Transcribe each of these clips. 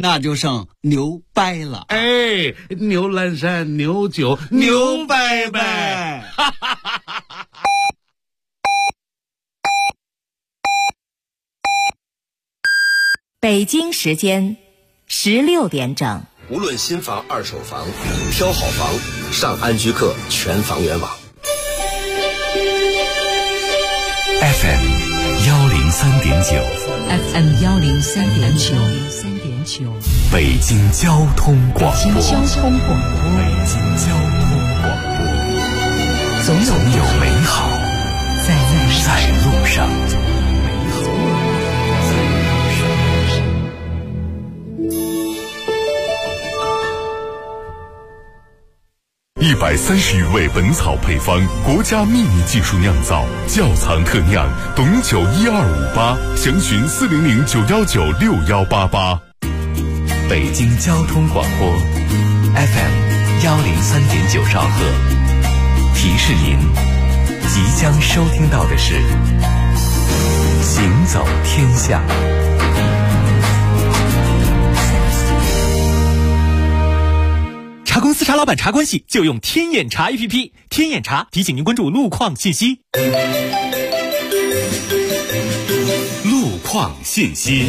那就剩牛掰了。 哎，牛栏山牛酒牛掰掰。 北京时间16点整。 无论新房二手房，挑好房上安居客全房源网。 FM 103.9 FM 103.9 北京交通广播。 北京交通广播，总有美好在路上。 130余味本草配方，国家秘密技术酿造，窖藏特酿，董酒12588，详询40091961888。 北京交通广播 FM 103.9兆赫，提示您即将收听到的是行走天下。 茶公司茶老板茶关系就用天眼查 APP， 天眼查提醒您关注路况信息。 路况信息。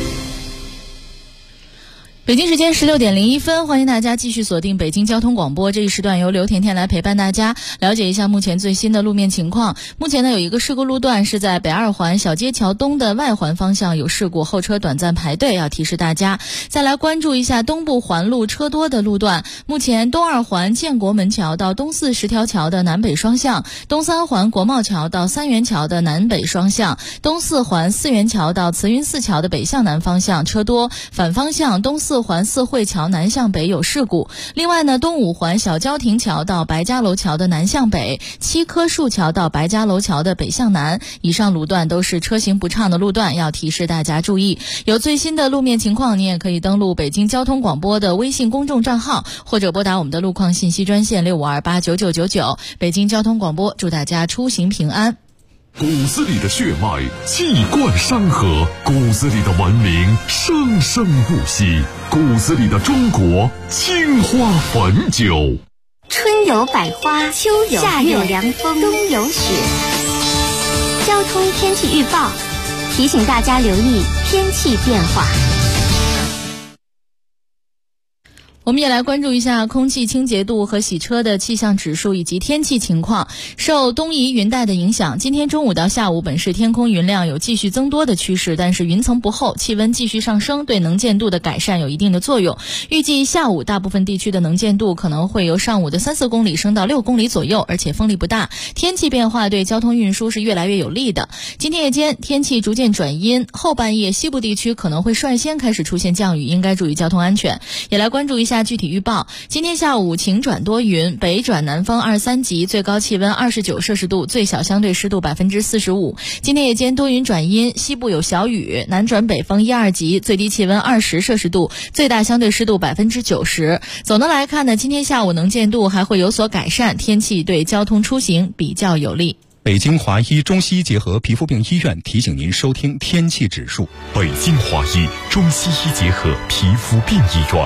北京时间16点01分，欢迎大家继续锁定北京交通广播。这一时段由刘甜甜来陪伴大家，了解一下目前最新的路面情况。目前呢，有一个事故路段是在北二环小街桥东的外环方向有事故，后车短暂排队，要提示大家。再来关注一下东部环路车多的路段，目前东二环建国门桥到东四十条桥的南北双向，东三环国贸桥到三元桥的南北双向，东四环四元桥到慈云寺桥的北向南方向车多，反方向东四环四惠桥南向北有事故。另外呢，东五环小交亭桥到白家楼桥的南向北，七棵树桥到白家楼桥的北向南，以上路段都是车行不畅的路段，要提示大家注意。有最新的路面情况，你也可以登录北京交通广播的微信公众账号，或者拨打我们的路况信息专线65289999。北京交通广播祝大家出行平安。 骨子里的血脉气贯山河，骨子里的文明生生不息，骨子里的中国青花汾酒。 春有百花，秋有夏有凉风，冬有雪。交通天气预报提醒大家留意天气变化。 我们也来关注一下空气清洁度和洗车的气象指数以及天气情况。受东移云带的影响，今天中午到下午本市天空云量有继续增多的趋势，但是云层不厚，气温继续上升，对能见度的改善有一定的作用。预计下午大部分地区的能见度可能会由上午的3-4公里升到6公里左右，而且风力不大。天气变化对交通运输是越来越有利的。今天夜间天气逐渐转阴，后半夜西部地区可能会率先开始出现降雨，应该注意交通安全。也来关注一下具体预报。今天下午晴转多云，北转南风2-3级，最高气温29摄氏度，最小相对湿度45%。今天夜间多云转阴，西部有小雨，南转北风1-2级，最低气温20摄氏度，最大相对湿度90%。总的来看呢，今天下午能见度还会有所改善，天气对交通出行比较有利。 北京华医中西医结合皮肤病医院提醒您收听天气指数。 北京华医中西医结合皮肤病医院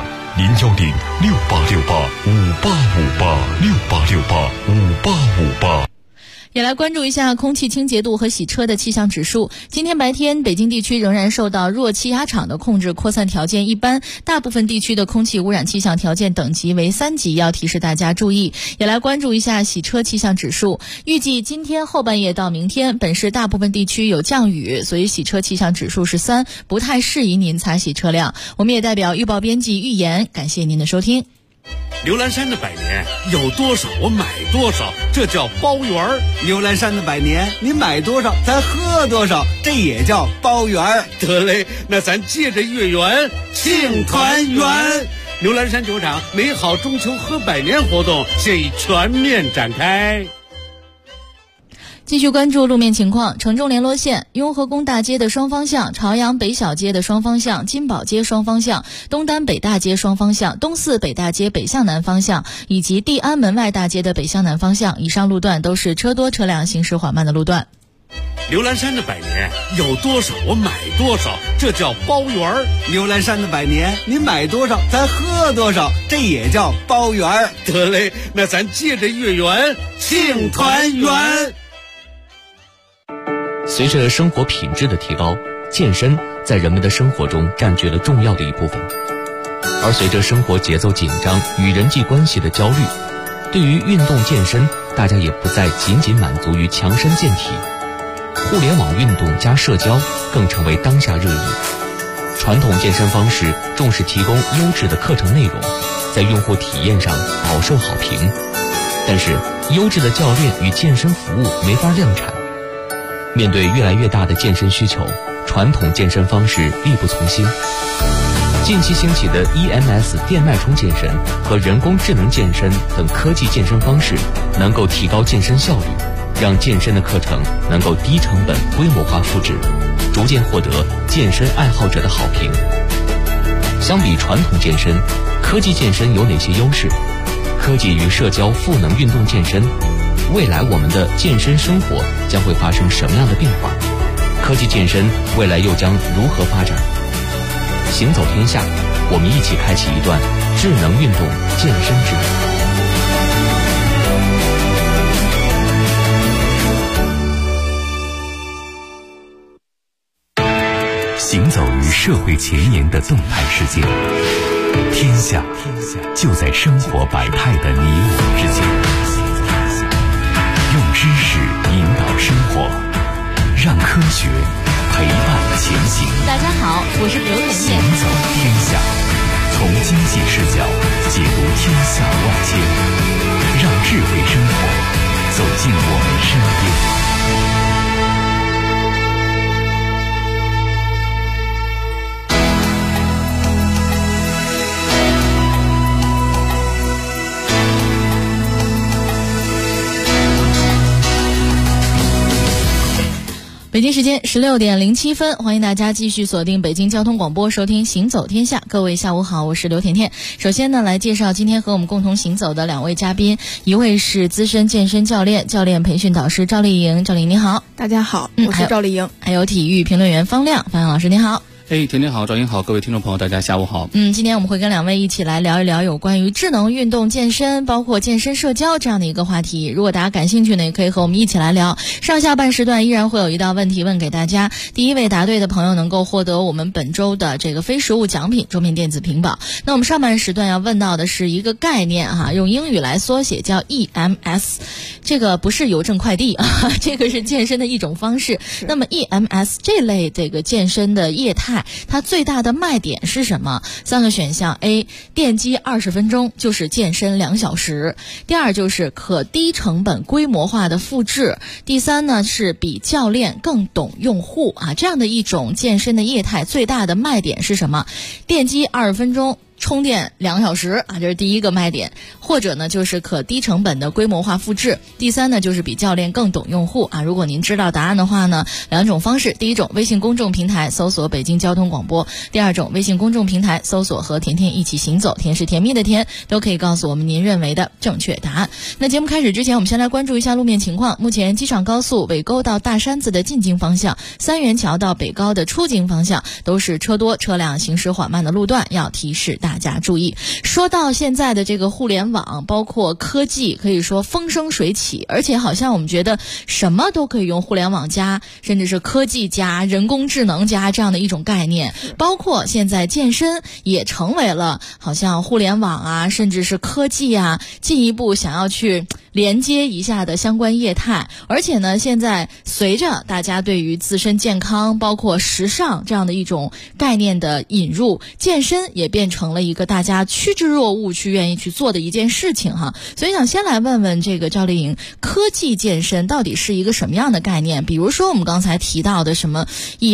，010-6868-5858，6868-5858。 也来关注一下空气清洁度和洗车的气象指数。今天白天，北京地区仍然受到弱气压场的控制，扩散条件一般，大部分地区的空气污染气象条件等级为3级，要提示大家注意。也来关注一下洗车气象指数。预计今天后半夜到明天，本市大部分地区有降雨，所以洗车气象指数是3，不太适宜您擦洗车辆。我们也代表预报编辑预言，感谢您的收听。 牛栏山的百年有多少我买多少，这叫包圆儿。 牛栏山的百年，你买多少咱喝多少，这也叫包圆儿。 得嘞，那咱借着月圆庆团圆。牛栏山酒厂美好中秋喝百年活动现已全面展开。 继续关注路面情况，城中联络线雍和宫大街的双方向、朝阳北小街的双方向、金宝街双方向、东单北大街双方向、东四北大街北向南方向以及地安门外大街的北向南方向，以上路段都是车多车辆行驶缓慢的路段。 牛栏山的百年有多少我买多少，这叫包圆儿。 牛栏山的百年，你买多少咱喝多少，这也叫包圆儿。 得嘞，那咱借着月圆庆团圆。 随着生活品质的提高，健身在人们的生活中占据了重要的一部分。而随着生活节奏紧张与人际关系的焦虑，对于运动健身，大家也不再仅仅满足于强身健体，互联网运动加社交更成为当下热议。传统健身方式重视提供优质的课程内容，在用户体验上饱受好评，但是优质的教练与健身服务没法量产。面对越来越大的健身需求，传统健身方式力不从心。近期兴起的 EMS 电脉冲健身和人工智能健身等科技健身方式，能够提高健身效率，让健身的课程能够低成本规模化复制，逐渐获得健身爱好者的好评。相比传统健身，科技健身有哪些优势？科技与社交赋能运动健身，未来我们的健身生活将会发生什么样的变化？科技健身未来又将如何发展？行走天下，我们一起开启一段智能运动健身之路。行走于社会前沿的动态世界，天下就在生活百态的你我之间。用知识引导生活，让科学陪伴前行。 大家好，我是刘甜甜。 行走天下，从经济视角解读天下万千，让智慧生活走进我们身边。 北京时间16点07分，欢迎大家继续锁定北京交通广播，收听行走天下。各位下午好，我是刘甜甜。首先呢，来介绍今天和我们共同行走的两位嘉宾，一位是资深健身教练、教练培训导师赵丽颖。赵丽颖你好。 大家好，我是赵丽颖。 还有体育评论员方亮老师你好。 甜甜好，赵英好，各位听众朋友大家下午好。 今天我们会跟两位一起来聊一聊有关于智能运动健身，包括健身社交这样的一个话题。如果大家感兴趣呢，也可以和我们一起来聊。上下半时段依然会有一道问题问给大家，第一位答对的朋友能够获得我们本周的这个非实物奖品桌面电子屏保。那我们上半时段要问到的是一个概念用英语来缩写叫 EMS， 这个不是邮政快递这个是健身的一种方式。那么 EMS 这类这个健身的业态，它最大的卖点是什么？三个选项 A 电击20分钟就是健身2小时，第二就是可低成本规模化的复制，第三呢是比教练更懂用户这样的一种健身的业态最大的卖点是什么？电击20分钟充电2小时这是第一个卖点，或者呢就是可低成本的规模化复制，第三呢就是比教练更懂用户如果您知道答案的话呢，两种方式，第一种微信公众平台搜索北京交通广播，第二种微信公众平台搜索和甜甜一起行走，甜是甜蜜的甜，都可以告诉我们您认为的正确答案。那节目开始之前，我们先来关注一下路面情况。目前机场高速尾沟到大山子的进京方向，三元桥到北高的出京方向都是车多车辆行驶缓慢的路段，要提示大家注意。说到现在的这个互联网包括科技，可以说风生水起，而且好像我们觉得什么都可以用互联网加，甚至是科技加、人工智能加这样的一种概念。包括现在健身也成为了好像互联网甚至是科技进一步想要去连接一下的相关业态。而且呢，现在随着大家对于自身健康包括时尚这样的一种概念的引入，健身也变成了一个大家趋之若鹜去愿意去做的一件事情所以想先来问问这个赵丽颖，科技健身到底是一个什么样的概念？比如说我们刚才提到的什么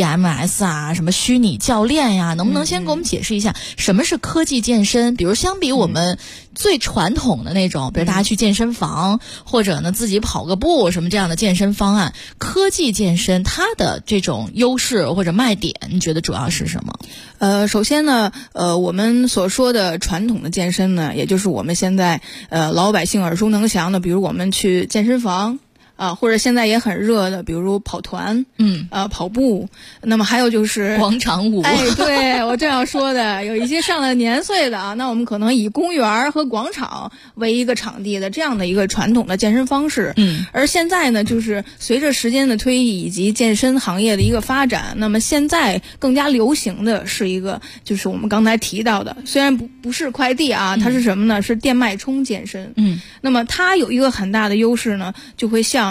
EMS 什么虚拟教练能不能先给我们解释一下什么是科技健身？比如相比我们最传统的那种，比如大家去健身房或者呢自己跑个步什么这样的健身方案，科技健身它的这种优势或者卖点你觉得主要是什么？ 首先呢我们所说的传统的健身呢，也就是我们现在老百姓耳熟能详的，比如我们去健身房或者现在也很热的，比如跑团，跑步，那么还有就是广场舞。 对，我正要说的，有一些上了年岁的啊，那我们可能以公园和广场为一个场地的这样的一个传统的健身方式。而现在呢，就是随着时间的推移以及健身行业的一个发展，那么现在更加流行的是一个，就是我们刚才提到的，虽然不是快递啊，它是什么呢？是电脉冲健身。那么它有一个很大的优势呢，就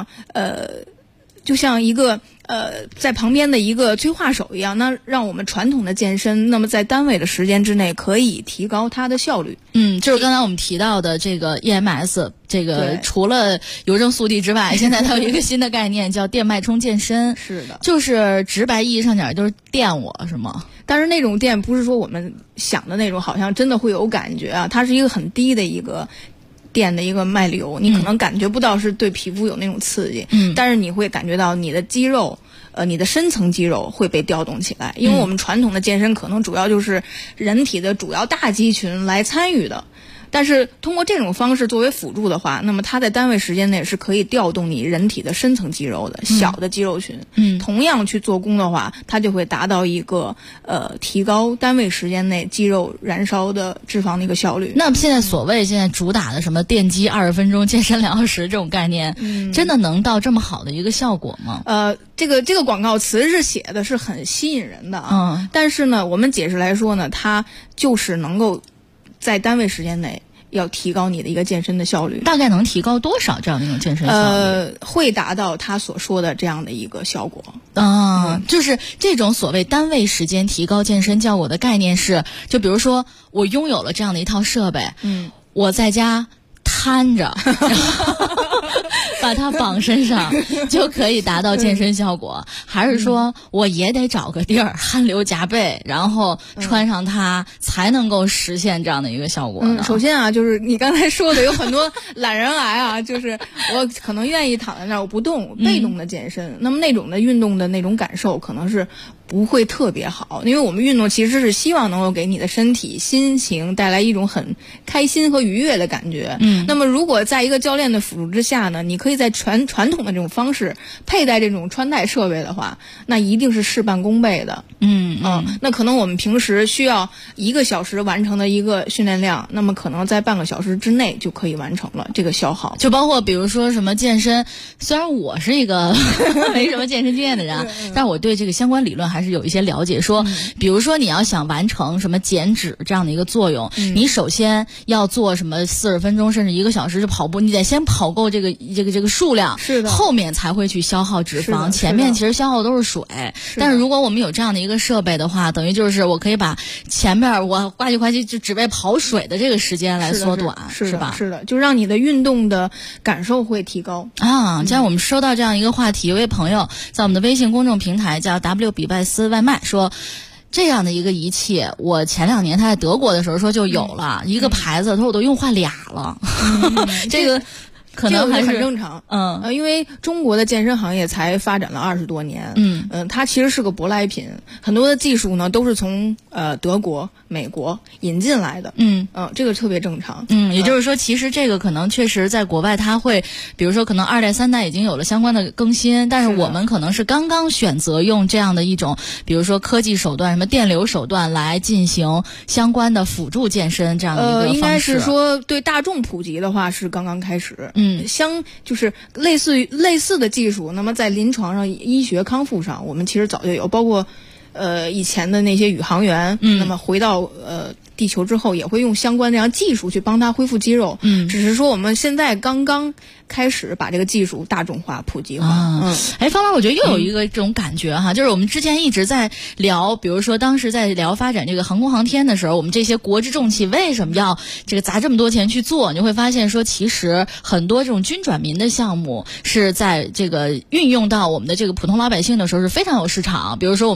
像一个在旁边的一个催化手一样，那让我们传统的健身，那么在单位的时间之内可以提高它的效率。 就是刚才我们提到的这个 EMS， 这个除了邮政速递之外，现在它有一个新的概念叫电脉冲健身。 是的， 就是直白意义上讲就是电我，是吗？ 但是那种电不是说我们想的那种，好像真的会有感觉啊，它是一个很低的一个电的一个脉流，你可能感觉不到是对皮肤有那种刺激，但是你会感觉到你的肌肉，你的深层肌肉会被调动起来，因为我们传统的健身可能主要就是人体的主要大肌群来参与的。但是通过这种方式作为辅助的话，那么它在单位时间内是可以调动你人体的深层肌肉的小的肌肉群。同样去做功的话，它就会达到一个提高单位时间内肌肉燃烧的脂肪的一个效率。 那么现在主打的什么电击20分钟健身2小时这种概念，真的能到这么好的一个效果吗？ 这个广告词是写的是很吸引人的啊，但是呢，我们解释来说呢，它就是能够在单位时间内要提高你的一个健身的效率。 大概能提高多少这样的一种健身效率？ 会达到他所说的这样的一个效果。 就是这种所谓单位时间提高健身效果的概念是，就比如说我拥有了这样的一套设备，我在家摊着把它绑身上就可以达到健身效果，还是说我也得找个地儿汗流浃背，然后穿上它才能够实现这样的一个效果呢？ 首先啊，就是你刚才说的有很多懒人癌啊，就是我可能愿意躺在那儿我不动，被动的健身，那么那种的运动的那种感受可能是不会特别好，因为我们运动其实是希望能够给你的身体心情带来一种很开心和愉悦的感觉。那么如果在一个教练的辅助之下呢，你可以在传统的这种方式佩戴这种穿戴设备的话，那一定是事半功倍的。那可能我们平时需要1个小时完成的一个训练量，那么可能在半个小时之内就可以完成了这个消耗。 就包括比如说什么健身，虽然我是一个没什么健身经验的人，但我对这个相关理论还是有一些了解。说比如说你要想完成什么减脂这样的一个作用，你首先要做什么40分钟甚至1个小时的跑步，你得先跑够这个数量， 是的， 后面才会去消耗脂肪，前面其实消耗都是水。但是如果我们有这样的一个设备的话，等于就是我可以把前面我呱唧就只为跑水的这个时间来缩短，是吧？ 是的，就让你的运动的感受会提高啊。既然我们收到这样一个话题，有位朋友在我们的微信公众平台叫 W 比拜斯外卖说，这样的一个仪器，我前2年他在德国的时候说就有了一个牌子，他说我都用坏俩了。这个可能还是很正常，因为中国的健身行业才发展了20多年，它其实是个舶来品，很多的技术呢都是从德国、美国引进来的，这个特别正常， 也就是说，其实这个可能确实在国外它会，比如说可能2代、3代已经有了相关的更新，但是我们可能是刚刚选择用这样的一种，比如说科技手段、什么电流手段来进行相关的辅助健身这样的一个方式。 应该是说对大众普及的话是刚刚开始，就是类似的技术，那么在临床上、医学康复上，我们其实早就有，包括以前的那些宇航员，那么回到地球之后也会用相关这样技术去帮他恢复肌肉，只是说我们现在刚刚开始把这个技术大众化、普及化。 方老，我觉得又有一个这种感觉哈，就是我们之前一直在聊，比如说当时在聊发展这个航空航天的时候，我们这些国之重器为什么要这个砸这么多钱去做？你会发现说，其实很多这种军转民的项目是在这个运用到我们的这个普通老百姓的时候是非常有市场。比如说我们提到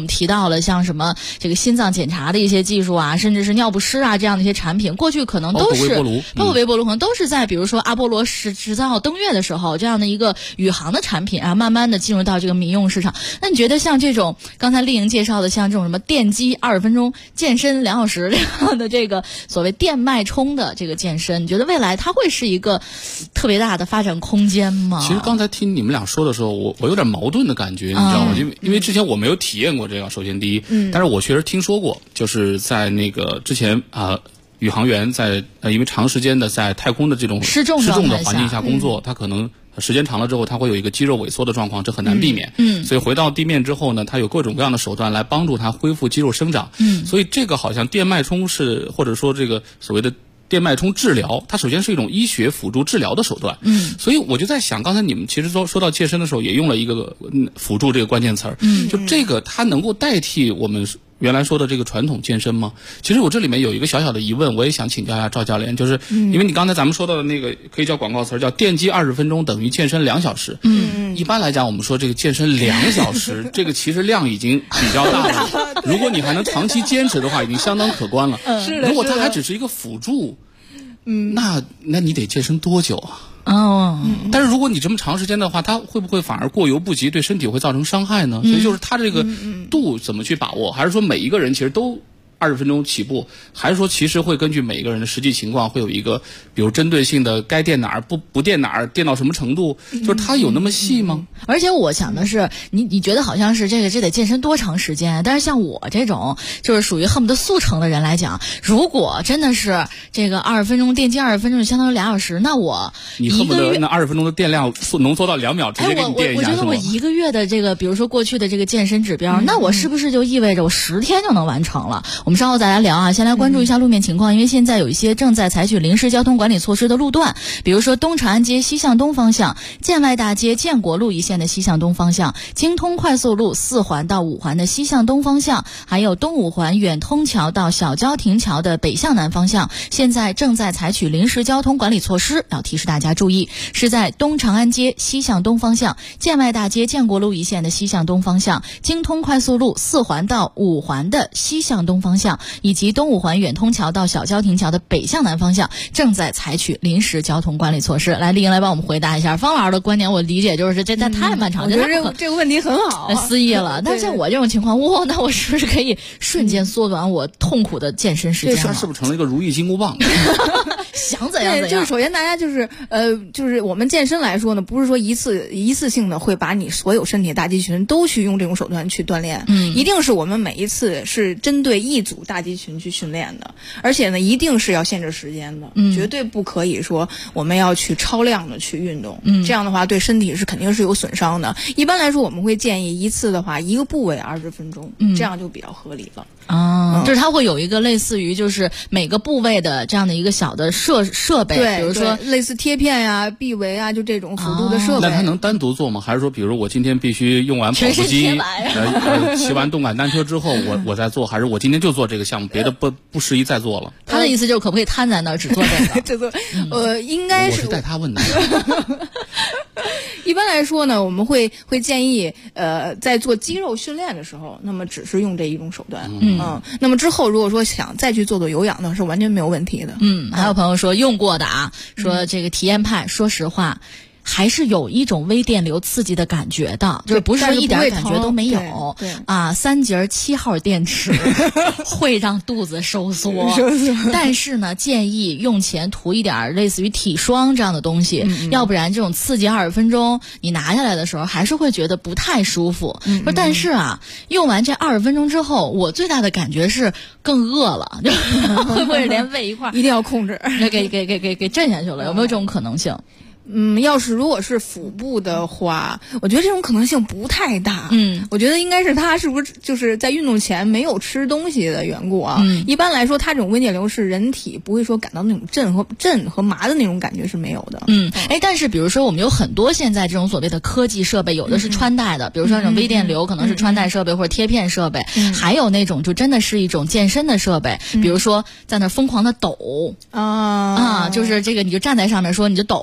到了像什么这个心脏检查的一些技术啊，甚至是尿不湿啊这样的一些产品，过去可能都是包括微波炉可能都是在比如说阿波罗13号登月的时候这样的一个宇航的产品啊，慢慢的进入到这个民用市场。那你觉得像这种刚才丽颖介绍的像这种什么电击20分钟健身2小时这样的这个所谓电脉冲的这个健身，你觉得未来它会是一个特别大的发展空间吗？ 其实刚才听你们俩说的时候，我有点矛盾的感觉，你知道吗？因为之前我没有体验过这个，首先第一，但是我确实听说过，就是在那个之前宇航员在因为长时间的在太空的这种失重的环境下工作，他可能时间长了之后，他会有一个肌肉萎缩的状况，这很难避免。所以回到地面之后呢，他有各种各样的手段来帮助他恢复肌肉生长。所以这个好像电脉冲是，或者说这个所谓的电脉冲治疗，它首先是一种医学辅助治疗的手段。所以我就在想，刚才你们其实说到健身的时候，也用了一个辅助这个关键词儿。就这个它能够代替我们原来说的这个传统健身吗？其实我这里面有一个小小的疑问，我也想请教一下赵教练，就是因为你刚才咱们说到的那个可以叫广告词，叫电击20分钟等于健身2小时。一般来讲，我们说这个健身2小时，这个其实量已经比较大了。如果你还能长期坚持的话，已经相当可观了。如果它还只是一个辅助，那你得健身多久啊？但是如果你这么长时间的话，它会不会反而过犹不及，对身体会造成伤害呢？所以就是它这个度怎么去把握，还是说每一个人其实都20分钟起步，还是说其实会根据每一个人的实际情况，会有一个比如针对性的该垫哪儿不垫哪儿，垫到什么程度，就是它有那么细吗？ 而且我想的是，你觉得好像是这得健身多长时间？但是像我这种就是属于恨不得速成的人来讲，如果真的是这个20分钟电击20分钟就相当于2小时，那你恨不得那20分钟的电量浓缩到2秒，直接给你电一下。 我觉得我1个月的这个，比如说过去的这个健身指标，那我是不是就意味着我10天就能完成了？我们稍后再来聊啊，先来关注一下路面情况，因为现在有一些正在采取临时交通管理措施的路段，比如说东长安街西向东方向、建外大街建国路一线的西向东方向、京通快速路4环到5环的西向东方向，还有东5环远通桥到小交亭桥的北向南方向，现在正在采取临时交通管理措施，要提示大家注意，是在东长安街西向东方向、建外大街建国路一线的西向东方向、京通快速路4环到5环的西向东方向，以及东5环远通桥到小交亭桥的北向南方向正在采取临时交通管理措施。来，丽颖来帮我们回答一下。方老师的观点我理解就是这太漫长， 我觉得这个问题很好， 肆意了。但是像我这种情况，那我是不是可以瞬间缩短我痛苦的健身时间？ 这事儿是不是成了一个如意金箍棒？ 想怎样怎样。 就是首先大家就是我们健身来说呢，不是说一次性的会把你所有身体大肌群都去用这种手段去锻炼，一定是我们每一次是针对一组大肌群去训练的，而且呢一定是要限制时间的，绝对不可以说我们要去超量的去运动，这样的话对身体是肯定是有损伤的。一般来说我们会建议一次的话一个部位20分钟，这样就比较合理了。 就是它会有一个类似于就是每个部位的这样的一个小的设备， 对， 比如说类似贴片呀、臂围啊，就这种辅助的设备。 那它能单独做吗？还是说，比如我今天必须用完跑步机、骑完动感单车之后，我再做？还是我今天就做这个项目，别的不适宜再做了？ 他的意思就是可不可以瘫在那儿只做这个？ 这个应该是我是带他问的。 一般来说呢，我们会建议在做肌肉训练的时候，那么只是用这一种手段。那么之后如果说想再去做有氧呢，是完全没有问题的。 还有朋友说用过的啊，说这个体验派，说实话还是有一种微电流刺激的感觉的，就是不是说一点感觉都没有。 对啊，3节7号电池会让肚子收缩，但是呢，建议用前涂一点类似于体霜这样的东西，要不然这种刺激20分钟，你拿下来的时候还是会觉得不太舒服。但是啊，用完这20分钟之后，我最大的感觉是更饿了，会不会连胃一块一定要控制， 给震下去了？有没有这种可能性？ 如果是腹部的话，我觉得这种可能性不太大。我觉得应该是他是不是就是在运动前没有吃东西的缘故啊？一般来说，他这种微电流是人体不会说感到那种震和麻的那种感觉是没有的。 但是比如说我们有很多现在这种所谓的科技设备，有的是穿戴的，比如说那种微电流可能是穿戴设备或者贴片设备，还有那种就真的是一种健身的设备，比如说在那疯狂的抖就是这个你就站在上面说你就抖就可以。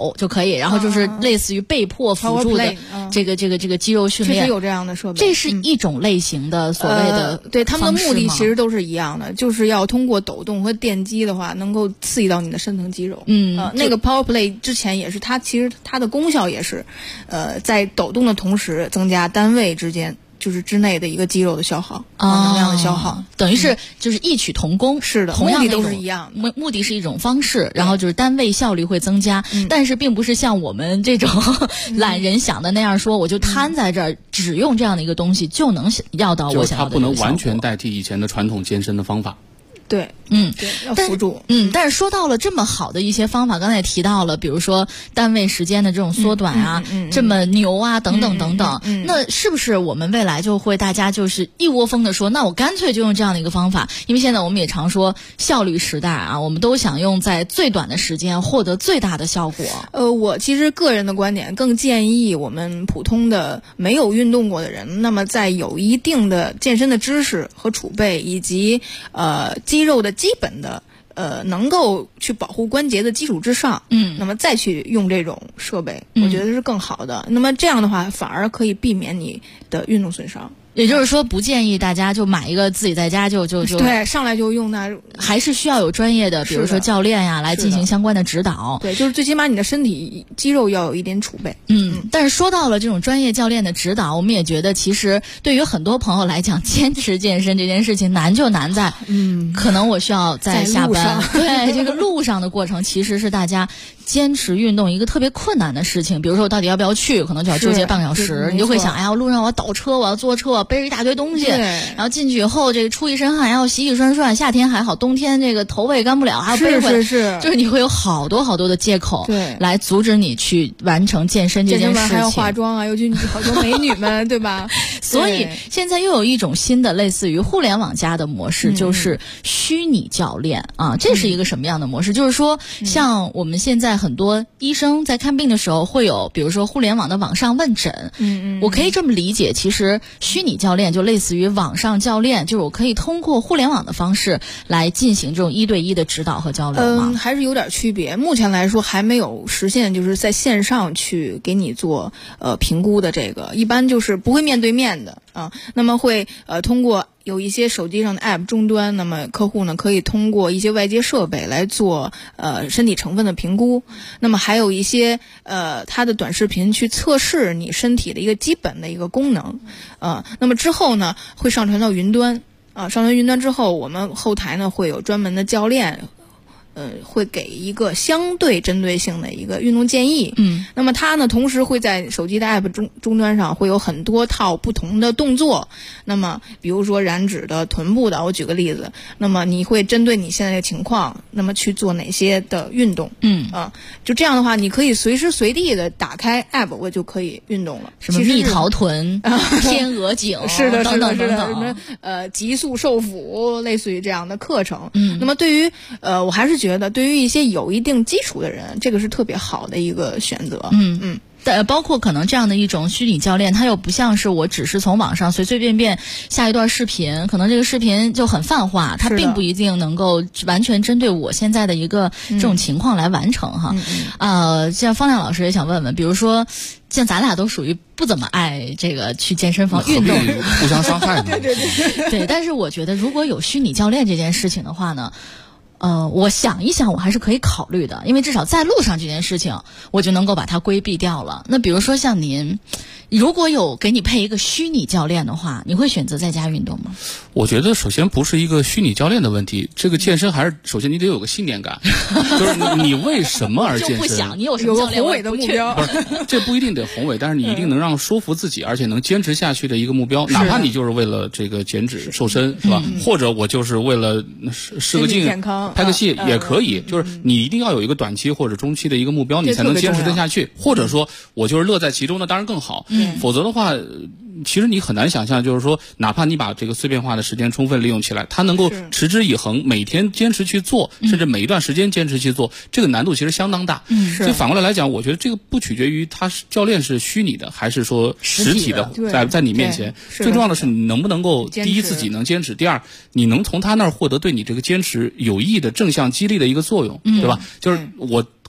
play，然后就是类似于被迫辅助的这个肌肉训练， 确实有这样的设备。 这是一种类型的所谓的对他们的目的其实都是一样的，就是要通过抖动和电击的话，能够刺激到你的深层肌肉。那个 Power Play 之前也是，其实它的功效也是，在抖动的同时增加单位之间。就是之内的一个肌肉的消耗，能量的消耗， 等于是就是异曲同工， 是的， 同样目的都是一样的， 目的是一种方式，然后就是单位效率会增加，但是并不是像我们这种懒人想的那样说，我就瘫在这儿，只用这样的一个东西就能要到我想要的。 就是它不能完全代替以前的传统健身的方法。 对，要辅助。 但是说到了这么好的一些方法，刚才也提到了，比如说单位时间的这种缩短啊，这么牛啊，等等等等。那是不是我们未来就会大家就是一窝蜂的说，那我干脆就用这样的一个方法？因为现在我们也常说效率时代啊，我们都想用在最短的时间获得最大的效果。 我其实个人的观点更建议我们普通的没有运动过的人，那么在有一定的健身的知识和储备，以及肌肉的基本的能够去保护关节的基础之上，那么再去用这种设备，我觉得是更好的。那么这样的话，反而可以避免你的运动损伤。 也就是说，不建议大家就买一个自己在家就对上来就用它， 还是需要有专业的，比如说教练呀来进行相关的指导。 对，就是最起码你的身体肌肉要有一点储备。 但是说到了这种专业教练的指导，我们也觉得其实对于很多朋友来讲，坚持健身这件事情难就难在，可能我需要在下班，对这个路上的过程，其实是大家坚持运动一个特别困难的事情。比如说我到底要不要去，可能就要纠结半个小时，你就会想，哎呀，路上我要倒车，我要坐车，背着一大堆东西，然后进去以后这个出一身汗，要洗洗涮涮，夏天还好，冬天这个头发也干不了，还要背回来，就是你会有好多好多的借口，来阻止你去完成健身这件事情。 还要化妆啊，尤其好多美女们，对吧？ 所以现在又有一种新的类似于互联网加的模式，就是虚拟教练啊，这是一个什么样的模式？就是说，像我们现在很多医生在看病的时候会有，比如说互联网的网上问诊，我可以这么理解，其实虚拟教练就类似于网上教练，就是我可以通过互联网的方式来进行这种1对1的指导和交流吗？ 还是有点区别。目前来说还没有实现，就是在线上去给你做评估的这个，一般就是不会面对面的啊。那么会通过有一些手机上的 app 终端，那么客户呢可以通过一些外接设备来做身体成分的评估，那么还有一些它的短视频去测试你身体的一个基本的一个功能，那么之后呢会上传到云端，上传云端之后，我们后台呢会有专门的教练。会给一个相对针对性的一个运动建议。那么它呢，同时会在手机的 app 终端上会有很多套不同的动作。那么，比如说燃脂的、臀部的，我举个例子。那么你会针对你现在的情况，那么去做哪些的运动？就这样的话，你可以随时随地的打开 app， 我就可以运动了。 什么蜜桃臀、天鹅颈， 是的， 等等等等， 什么极速瘦腹，类似于这样的课程。那么对于我还是觉得对于一些有一定基础的人，这个是特别好的一个选择。 包括可能这样的一种虚拟教练，它又不像是我只是从网上随随便便下一段视频，可能这个视频就很泛化，它并不一定能够完全针对我现在的一个这种情况来完成哈。像方亮老师也想问问，比如说像咱俩都属于不怎么爱这个去健身房运动， 互相伤害嘛。 对，但是我觉得如果有虚拟教练这件事情的话呢，我想一想，我还是可以考虑的，因为至少在路上这件事情，我就能够把它规避掉了。那比如说像您，如果有给你配一个虚拟教练的话，你会选择在家运动吗？ 我觉得首先不是一个虚拟教练的问题，这个健身还是首先你得有个信念感，就是你为什么而健身？ 就不想你有什么教练宏伟的目标， 不是这不一定得宏伟，但是你一定能让说服自己，而且能坚持下去的一个目标，哪怕你就是为了这个减脂瘦身，是吧？或者我就是为了试个镜、拍个戏也可以，就是你一定要有一个短期或者中期的一个目标，你才能坚持得下去。或者说我就是乐在其中，那当然更好。否则的话，其实你很难想象，就是说，哪怕你把这个碎片化的时间充分利用起来，它能够持之以恒，每天坚持去做，甚至每一段时间坚持去做，这个难度其实相当大。所以反过来讲，我觉得这个不取决于他教练是虚拟的还是说实体的，在你面前，最重要的是你能不能够第一自己能坚持，第二你能从他那儿获得对你这个坚持有益的正向激励的一个作用，对吧？就是我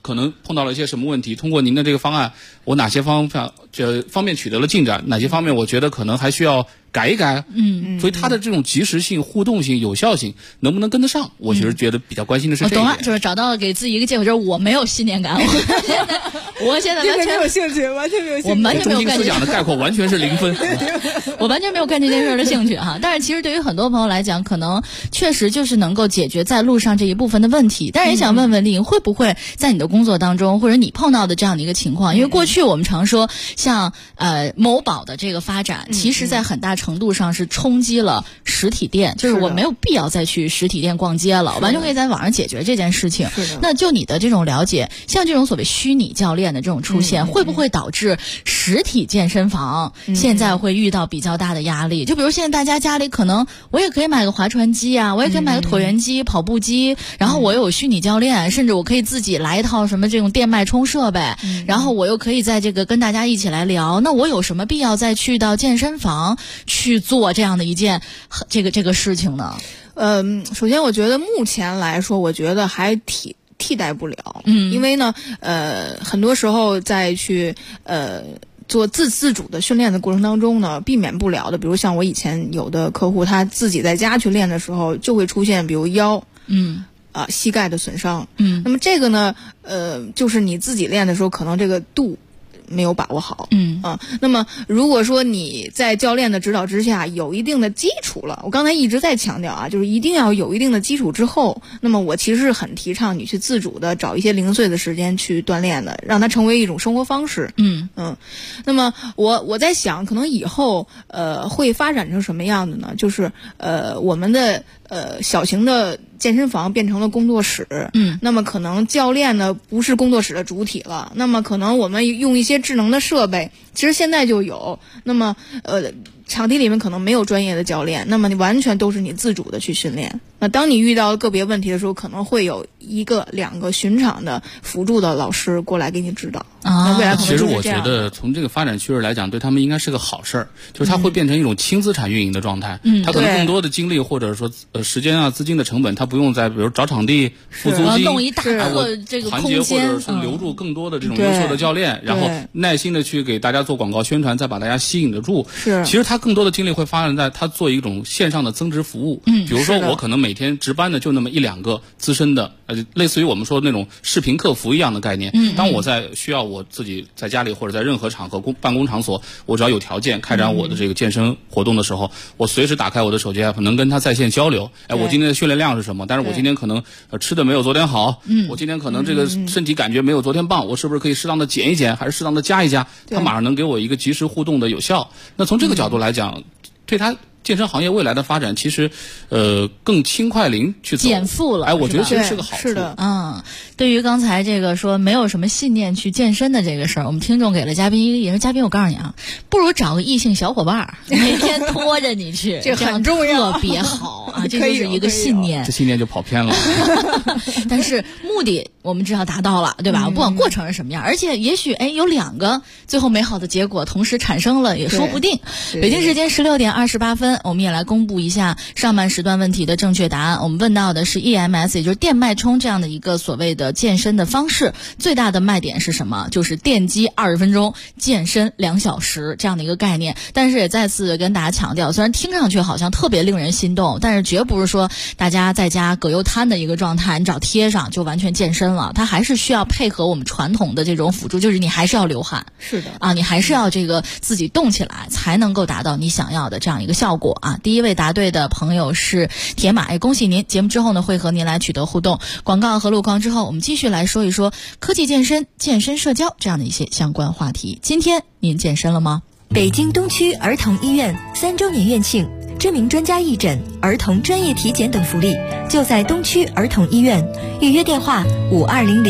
可能碰到了一些什么问题，通过您的这个方案，我哪些方面取得了进展，哪些方面我觉得可能还需要改一改。所以它的这种及时性、互动性、有效性能不能跟得上，我其实觉得比较关心的是这一点。 我懂了，就是找到了给自己一个借口，就是我没有信念感，我现在完全没有兴趣，完全没有兴趣。 我完全没有干思想的概括完全是0分， 我完全没有干这件事的兴趣哈。但是其实对于很多朋友来讲，可能确实就是能够解决在路上这一部分的问题。但是也想问问丽颖，会不会在你的工作当中，或者你碰到的这样的一个情况？因为过去我们常说，像某宝的这个发展，其实在很大程度上是冲击了实体店，就是我没有必要再去实体店逛街了，完全可以在网上解决这件事情。那就你的这种了解，像这种所谓虚拟教练的这种出现，会不会导致实体健身房现在会遇到比较大的压力？就比如现在大家家里可能我也可以买个划船机啊，我也可以买个椭圆机、跑步机，然后我又有虚拟教练，甚至我可以自己来一套什么这种电脉冲设备，然后我又可以在这个跟大家一起来聊。那我有什么必要再去到健身房去做这样的一件这个事情呢？ 首先我觉得目前来说，我觉得还替代不了。因为呢，很多时候在去做自主的训练的过程当中呢，避免不了的，比如像我以前有的客户，他自己在家去练的时候，就会出现比如腰，膝盖的损伤。那么这个呢，就是你自己练的时候，可能这个度没有把握好。那么如果说你在教练的指导之下有一定的基础了，我刚才一直在强调啊，就是一定要有一定的基础之后，那么我其实是很提倡你去自主的找一些零碎的时间去锻炼的，让它成为一种生活方式。那么我在想，可能以后会发展成什么样子呢？就是我们的小型的健身房变成了工作室。那么可能教练呢不是工作室的主体了，那么可能我们用一些智能的设备，其实现在就有。那么场地里面可能没有专业的教练，那么你完全都是你自主的去训练。那当你遇到个别问题的时候，可能会有1个2个巡场的辅助的老师过来给你指导。那未来可能就是这样。 其实我觉得从这个发展趋势来讲，对他们应该是个好事儿，就是它会变成一种轻资产运营的状态。它可能更多的精力或者说时间啊、资金的成本，它不用在比如找场地、付租金、 弄一大个这个空间， 或者是留住更多的这种优秀的教练，然后耐心的去给大家做广告宣传，再把大家吸引得住。其实它更多的精力会发展在它做一种线上的增值服务。比如说我可能每天值班的就那么1、2个资深的，类似于我们说的那种视频客服一样的概念。当我在需要我自己在家里或者在任何场合办公场所，我只要有条件开展我的这个健身活动的时候，我随时打开我的手机 app， 能跟他在线交流。我今天的训练量是什么？但是我今天可能吃的没有昨天好，我今天可能这个身体感觉没有昨天棒，我是不是可以适当的减一减，还是适当的加一加？他马上能给我一个及时互动的有效。那从这个角度来讲，对他健身行业未来的发展，其实更轻快灵去走， 减负了。 我觉得其实是个好处。 是的。 对于刚才这个说没有什么信念去健身的这个事儿，我们听众给了嘉宾一个意见，嘉宾我告诉你啊，不如找个异性小伙伴，每天拖着你去， 这很重要， 特别好啊，这就是一个信念。 这信念就跑偏了。 但是目的我们至少达到了，对吧？不管过程是什么样，而且也许有2个最后美好的结果同时产生了，也说不定。北京时间16点28分，我们也来公布一下上半时段问题的正确答案。我们问到的是 EMS， 也就是电脉冲这样的一个所谓的健身的方式，最大的卖点是什么？就是电击20分钟，健身2小时这样的一个概念。但是也再次跟大家强调，虽然听上去好像特别令人心动，但是绝不是说大家在家葛优瘫的一个状态，你只要贴上就完全健身了。它还是需要配合我们传统的这种辅助，就是你还是要流汗， 是的啊，你还是要这个自己动起来，才能够达到你想要的这样一个效果啊。第一位答对的朋友是铁马，恭喜您！节目之后呢，会和您来取得互动。广告和路况之后，我们继续来说一说科技健身、健身社交这样的一些相关话题。今天您健身了吗？ 北京东区儿童医院3周年院庆，知名专家义诊、儿童专业体检等福利，就在东区儿童医院。预约电话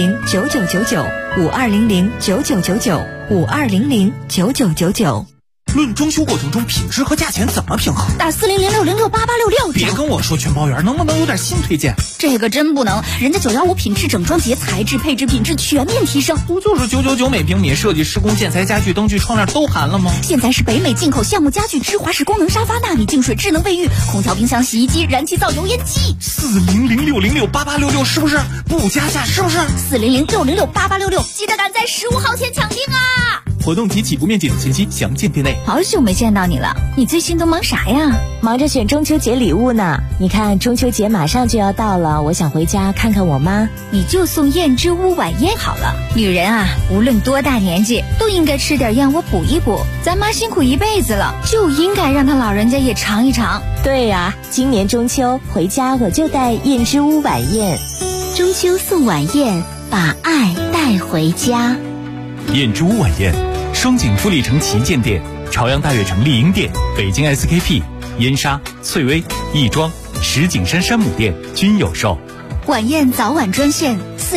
52009999，52009999，52009999。 论装修过程中品质和价钱怎么平衡？ 打4006068866。 别跟我说全包圆，能不能有点新推荐？ 这个真不能，人家915品质整装节材质配置品质全面提升。 不就是999每平米，设计施工建材家具灯具窗帘都含了吗？ 现在是北美进口橡木家具、芝华士功能沙发、纳米净水、智能卫浴、空调、冰箱、洗衣机、燃气灶、油烟机。 4006068866是不是？不加价是不是 ？4006068866，记得赶在15号前抢订啊！ 活动及起步面积等信息详见店内。 好久没见到你了，你最近都忙啥呀？ 忙着选中秋节礼物呢。你看中秋节马上就要到了，我想回家看看我妈。 你就送燕之屋晚宴好了。女人啊，无论多大年纪，都应该吃点燕窝补一补。咱妈辛苦一辈子了，就应该让她老人家也尝一尝。 对呀，今年中秋回家我就带燕之屋晚宴。 中秋送晚宴，把爱带回家。 燕之屋晚宴，双井富力城旗舰店、朝阳大悦城丽婴店、北京 SKP、燕莎、翠微、亦庄、石景山山姆店均有售。 晚宴早晚专线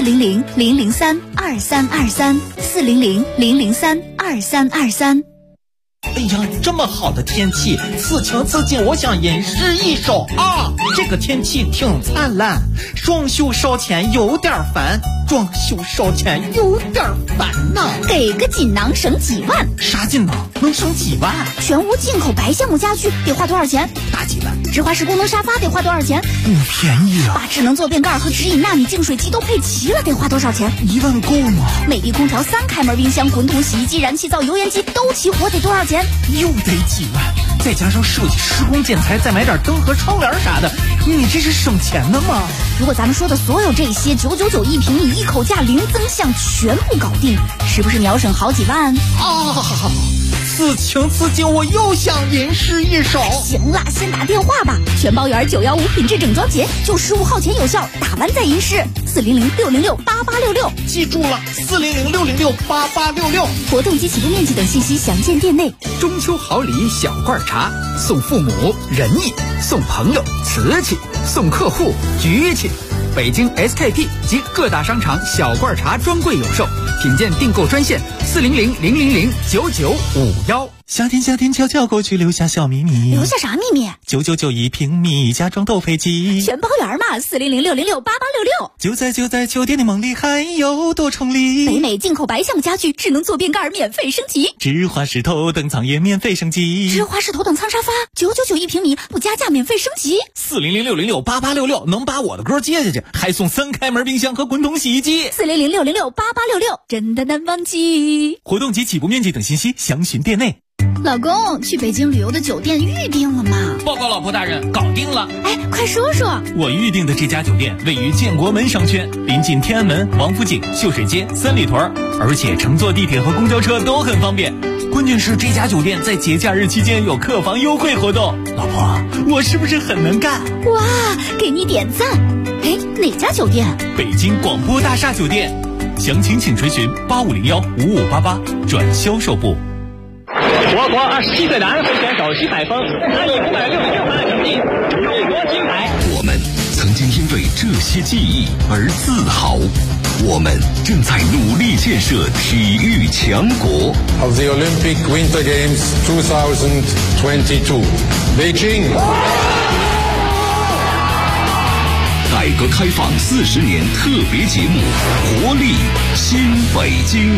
400-003-2323，400-003-2323。 哎呀，这么好的天气，此情此景，我想吟诗一首啊！这个天气挺灿烂，装修烧钱有点烦，装修烧钱有点烦呐。 给个锦囊省几万？ 啥锦囊能省几万？ 全屋进口白橡木家具得花多少钱？ 大几万。 芝华士功能沙发得花多少钱？ 不便宜啊。 把智能坐便盖和直饮纳米净水机都配齐了，得花多少钱 ？1万够吗？ 美的空调、3开门冰箱、滚筒洗衣机、燃气灶、油烟机都齐活，得多少钱？ 又得几万，再加上设计施工建材，再买点灯和窗帘啥的，你这是省钱的吗？ 如果咱们说的所有这些999一平米，一口价零增项全部搞定，是不是你要省好几万啊？此情此景，我又想吟诗一首。 行了，先打电话吧。全包圆915品质整装节，就15号前有效，打完再吟诗。400-606-8866， 记住了，400-606-8866。 活动及起步面积等信息详见店内。 中秋好礼小罐茶，送父母仁义，送朋友瓷器，送客户局气。北京 SKP 及各大商场小罐茶专柜有售，品鉴订购专线400-000-9951。 夏天悄悄过去，留下小秘密。 留下啥秘密 ？999一平米，家装都配齐， 全包圆嘛。400-606-8866。 就在酒店的梦里，还有多重礼。 北美进口白橡木家具，智能坐便盖免费升级， 芝华士头等舱也免费升级， 芝华士头等舱沙发999一平米，不加价免费升级。 400-606-8866，能把我的歌接下去，还送3开门冰箱和滚筒洗衣机。 400-606-8866，真的难忘记。 活动及起步面积等信息详询店内。 老公，去北京旅游的酒店预定了吗？ 报告老婆大人，搞定了。 哎，快说说。 我预定的这家酒店位于建国门商圈，临近天安门、王府井、秀水街、三里屯，而且乘坐地铁和公交车都很方便。关键是这家酒店在节假日期间有客房优惠活动。老婆，我是不是很能干？ 哇，给你点赞。哎，哪家酒店？ 北京广播大厦酒店。详情请垂询8501-5588转销售部。 我国27岁男飞选手徐海峰拿以566分的成绩勇夺金牌。 我们曾经因为这些记忆而自豪，我们正在努力建设体育强国。 Of the Olympic Winter Games 2022, Beijing。 改革开放40年特别节目，活力新北京。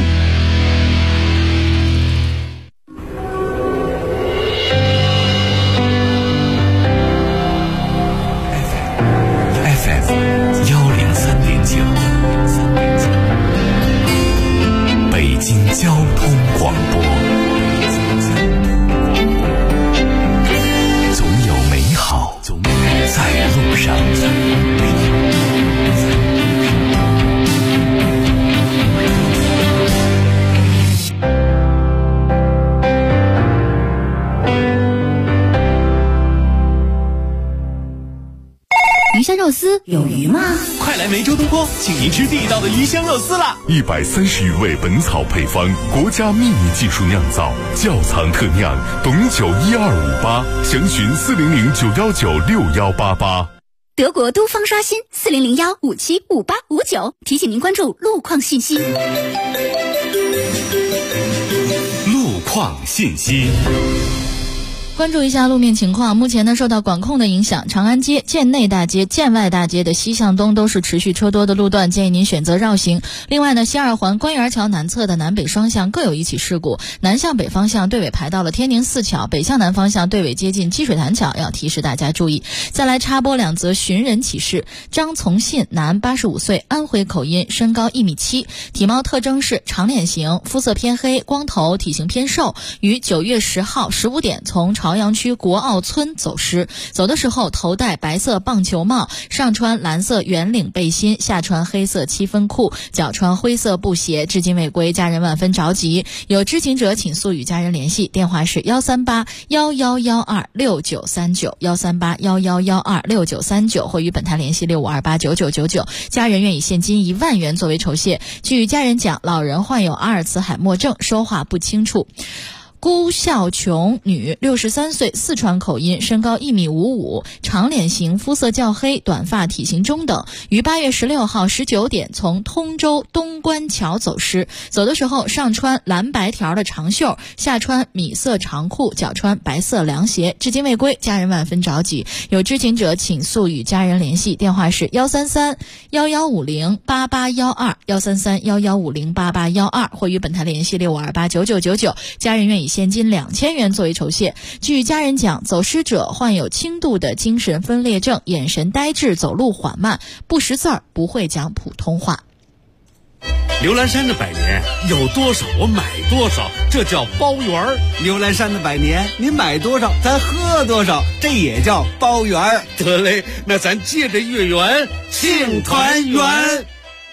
北京交通广播，总有美好在路上。 鱼香肉丝有鱼吗？ 快来梅州东坡，请您吃地道的鱼香肉丝啦 ！130余味本草配方，国家秘密技术酿造，窖藏特酿，董酒1258，详询400-919-6188。 德国都方刷新400-1575859，提醒您关注路况信息。 路况创信息。 关注一下路面情况，目前呢受到管控的影响，长安街、建内大街、建外大街的西向东都是持续车多的路段，建议您选择绕行。另外呢，西二环官园桥南侧的南北双向各有一起事故，南向北方向队尾排到了天宁寺桥，北向南方向队尾接近积水潭桥，要提示大家注意。再来插播2则寻人启事。张从信，男，85岁，安徽口音，身高1.7米，体貌特征是长脸型，肤色偏黑，光头，体型偏瘦，于9月10号15点从朝阳区国奥村走失，走的时候头戴白色棒球帽，上穿蓝色圆领背心，下穿黑色7分裤，脚穿灰色布鞋，至今未归，家人万分着急。有知情者请速与家人联系，电话是13811126939，13811126939，或与本台联系65289999，家人愿以现金1万元作为酬谢。据家人讲，老人患有阿尔茨海默症，说话不清楚。辜孝琼，女，63岁，四川口音，身高1.55米，长脸型，肤色较黑，短发，体型中等，于8月16号19点从通州东关桥走失，走的时候上穿蓝白条的长袖，下穿米色长裤，脚穿白色凉鞋，至今未归，家人万分着急。有知情者请速与家人联系，电话是13311508812，13311508812，或与本台联系65289999，家人愿以现金2000元作为酬谢。据家人讲，走失者患有轻度的精神分裂症，眼神呆滞，走路缓慢，不识字儿，不会讲普通话。 牛栏山的百年有多少我买多少，这叫包圆儿。 牛栏山的百年，你买多少咱喝多少，这也叫包圆儿。 得嘞，那咱借着月圆庆团圆。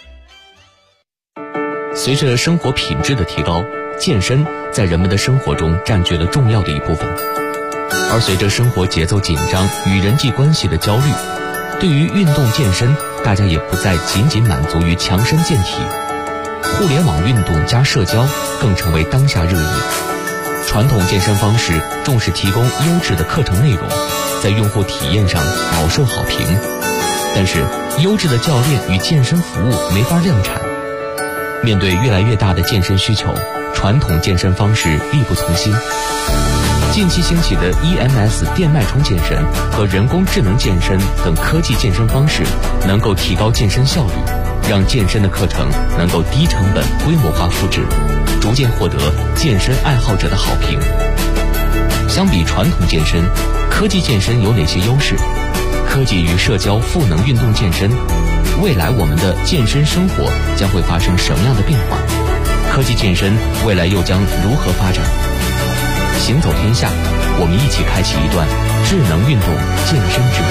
随着生活品质的提高，健身在人们的生活中占据了重要的一部分。而随着生活节奏紧张与人际关系的焦虑，对于运动健身，大家也不再仅仅满足于强身健体，互联网运动加社交更成为当下热议。传统健身方式重视提供优质的课程内容，在用户体验上饱受好评，但是优质的教练与健身服务没法量产。面对越来越大的健身需求，传统健身方式力不从心。近期兴起的 EMS 电脉冲健身和人工智能健身等科技健身方式，能够提高健身效率，让健身的课程能够低成本规模化复制，逐渐获得健身爱好者的好评。相比传统健身，科技健身有哪些优势？科技与社交赋能运动健身，未来我们的健身生活将会发生什么样的变化？科技健身未来又将如何发展？行走天下，我们一起开启一段智能运动健身之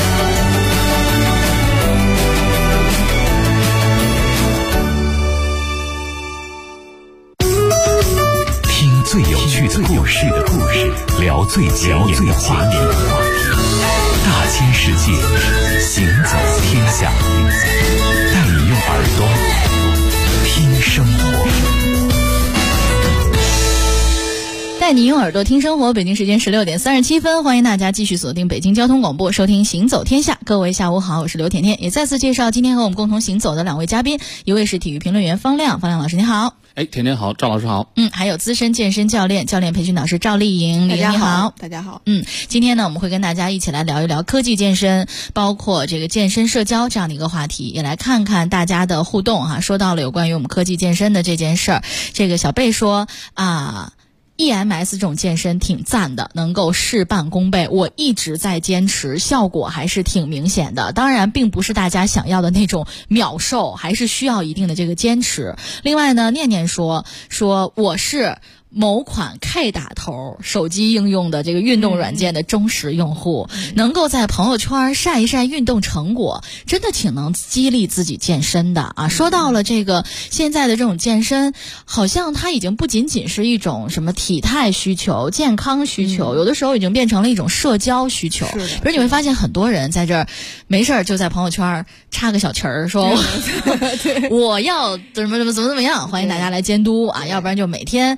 路。听最有趣的故事，聊最前沿的话题，大千世界，行走天下，带你用耳朵听生活。 带你用耳朵听生活，北京时间16点37分，欢迎大家继续锁定北京交通广播，收听行走天下。各位下午好，我是刘甜甜，也再次介绍今天和我们共同行走的2位嘉宾，一位是体育评论员方亮老师，你好。 甜甜好，赵老师好。 还有资深健身教练培训导师赵丽颖，丽颖你好。 大家好。 今天呢，我们会跟大家一起来聊一聊科技健身，包括这个健身社交这样的一个话题，也来看看大家的互动哈。说到了有关于我们科技健身的这件事儿，这个小贝说EMS 这种健身挺赞的，能够事半功倍，我一直在坚持，效果还是挺明显的。当然并不是大家想要的那种秒瘦，还是需要一定的这个坚持。另外呢，念念说我是某款 K 打头手机应用的这个运动软件的忠实用户，能够在朋友圈晒一晒运动成果，真的挺能激励自己健身的啊。说到了这个现在的这种健身，好像它已经不仅仅是一种什么体态需求、健康需求，有的时候已经变成了一种社交需求。比如你会发现很多人在这儿没事就在朋友圈插个小旗儿，说我要怎么样，欢迎大家来监督啊，要不然就每天在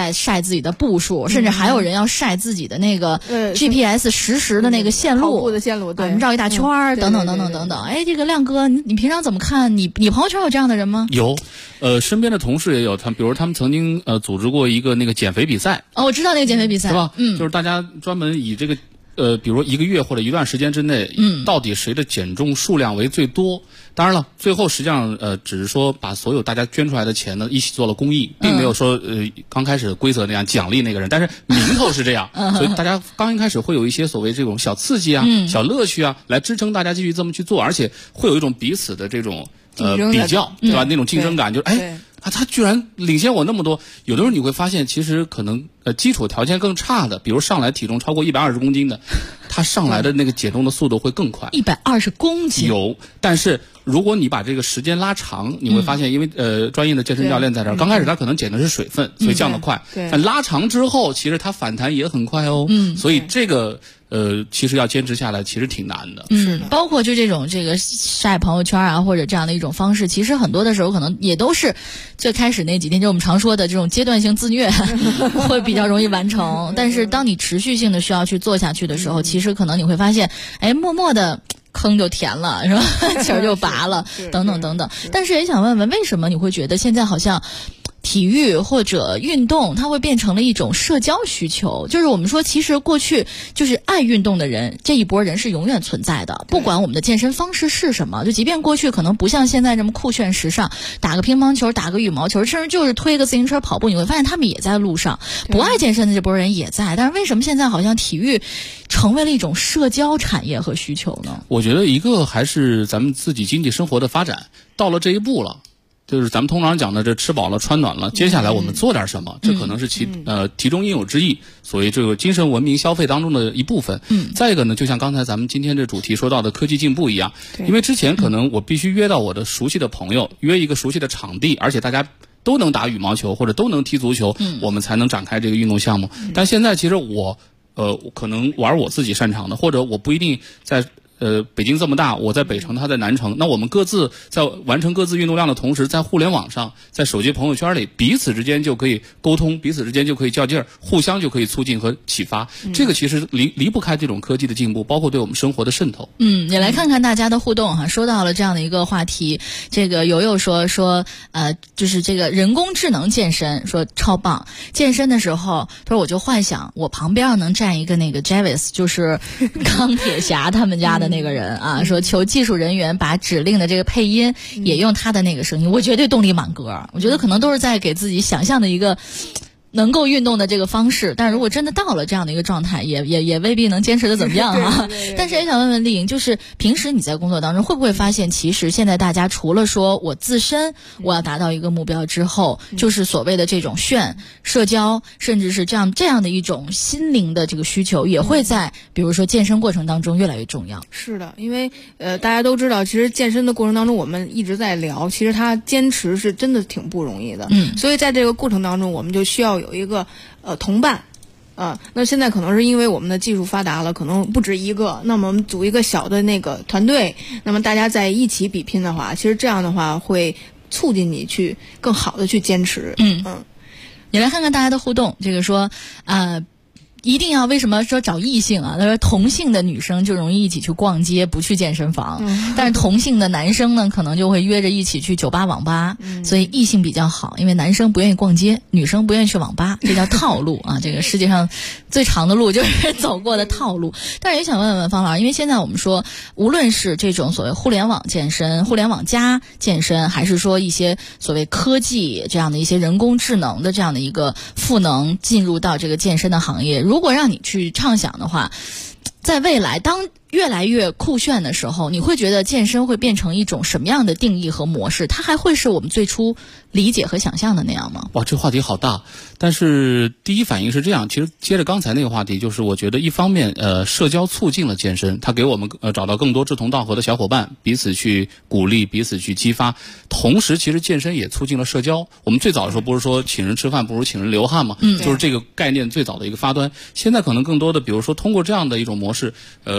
在晒自己的步数，甚至还有人要晒自己的那个 GPS 实时的那个线路， 跑步的线路，对， 绕一大圈儿，等等等等等等。哎，这个亮哥，你平常怎么看？你朋友圈有这样的人吗？ 有，身边的同事也有，比如他们曾经组织过一个那个减肥比赛。 哦，我知道那个减肥比赛， 是吧？就是大家专门以这个比如1个月或者一段时间之内，到底谁的减重数量为最多？当然了，最后实际上只是说把所有大家捐出来的钱呢一起做了公益，并没有说刚开始规则那样奖励那个人，但是名头是这样，所以大家刚一开始会有一些所谓这种小刺激啊、小乐趣啊，来支撑大家继续这么去做，而且会有一种彼此的这种比较，对吧？那种竞争感，就是他居然领先我那么多。有的时候你会发现，其实可能基础条件更差的，比如上来体重超过120公斤的，他上来的那个减重的速度会更快。 120公斤有，但是如果你把这个时间拉长，你会发现，因为专业的健身教练在这儿，刚开始他可能减的是水分，所以降得快。但拉长之后，其实他反弹也很快哦。所以这个其实要坚持下来，其实挺难的。 是的，包括就这种这个晒朋友圈啊，或者这样的一种方式，其实很多的时候可能也都是最开始那几天，就我们常说的这种阶段性自虐会比较容易完成。但是当你持续性的需要去做下去的时候，其实可能你会发现，哎，默默的坑就填了，是吧？气儿就拔了，等等等等。但是也想问问，为什么你会觉得现在好像体育或者运动它会变成了一种社交需求？就是我们说其实过去就是爱运动的人，这一波人是永远存在的，不管我们的健身方式是什么，就即便过去可能不像现在这么酷炫时尚，打个乒乓球打个羽毛球，甚至就是推个自行车跑步，你会发现他们也在路上，不爱健身的这波人也在。但是为什么现在好像体育成为了一种社交产业和需求呢？ 我觉得一个还是咱们自己经济生活的发展到了这一步了，就是咱们通常讲的这吃饱了穿暖了，接下来我们做点什么，这可能是其中应有之义，所谓这个精神文明消费当中的一部分。再一个呢，就像刚才咱们今天这主题说到的科技进步一样，因为之前可能我必须约到我的熟悉的朋友，约一个熟悉的场地，而且大家都能打羽毛球或者都能踢足球，我们才能展开这个运动项目。但现在其实我可能玩我自己擅长的，或者我不一定在北京这么大，我在北城，他在南城，那我们各自在完成各自运动量的同时，在互联网上，在手机朋友圈里，彼此之间就可以沟通，彼此之间就可以较劲儿，互相就可以促进和启发。这个其实离不开这种科技的进步，包括对我们生活的渗透。 也来看看大家的互动哈。说到了这样的一个话题，这个友友说就是这个人工智能健身，说超棒。健身的时候，他说我就幻想我旁边能站一个那个 Jarvis， 就是钢铁侠他们家的那个人啊，说求技术人员把指令的这个配音也用他的那个声音，我绝对动力满格。我觉得可能都是在给自己想象的一个能够运动的这个方式，但如果真的到了这样的一个状态，也未必能坚持的怎么样啊。但是也想问问丽颖，就是平时你在工作当中会不会发现，其实现在大家除了说我自身我要达到一个目标之后，就是所谓的这种社交，甚至是这样的一种心灵的这个需求，也会在比如说健身过程当中越来越重要。 是的，因为大家都知道，其实健身的过程当中，我们一直在聊，其实它坚持是真的挺不容易的。所以在这个过程当中，我们就需要有一个同伴。那现在可能是因为我们的技术发达了，可能不止一个，那么我们组一个小的那个团队，那么大家在一起比拼的话，其实这样的话会促进你去更好的去坚持。 也来看看大家的互动，这个说一定要为什么说找异性啊？他说同性的女生就容易一起去逛街，不去健身房，但是同性的男生呢，可能就会约着一起去酒吧网吧，所以异性比较好，因为男生不愿意逛街，女生不愿意去网吧，这叫套路啊。这个世界上最长的路就是走过的套路。但是也想问问方老师，因为现在我们说，无论是这种所谓互联网健身、互联网加健身，还是说一些所谓科技这样的一些人工智能的这样的一个赋能进入到这个健身的行业，如果让你去畅想的话，在未来当越来越酷炫的时候，你会觉得健身会变成一种什么样的定义和模式？它还会是我们最初理解和想象的那样吗？ 哇，这话题好大。但是第一反应是这样，其实接着刚才那个话题，就是我觉得一方面社交促进了健身，它给我们找到更多志同道合的小伙伴，彼此去鼓励，彼此去激发。同时其实健身也促进了社交。我们最早的时候不是说请人吃饭不如请人流汗嘛，就是这个概念最早的一个发端。现在可能更多的比如说通过这样的一种模式，我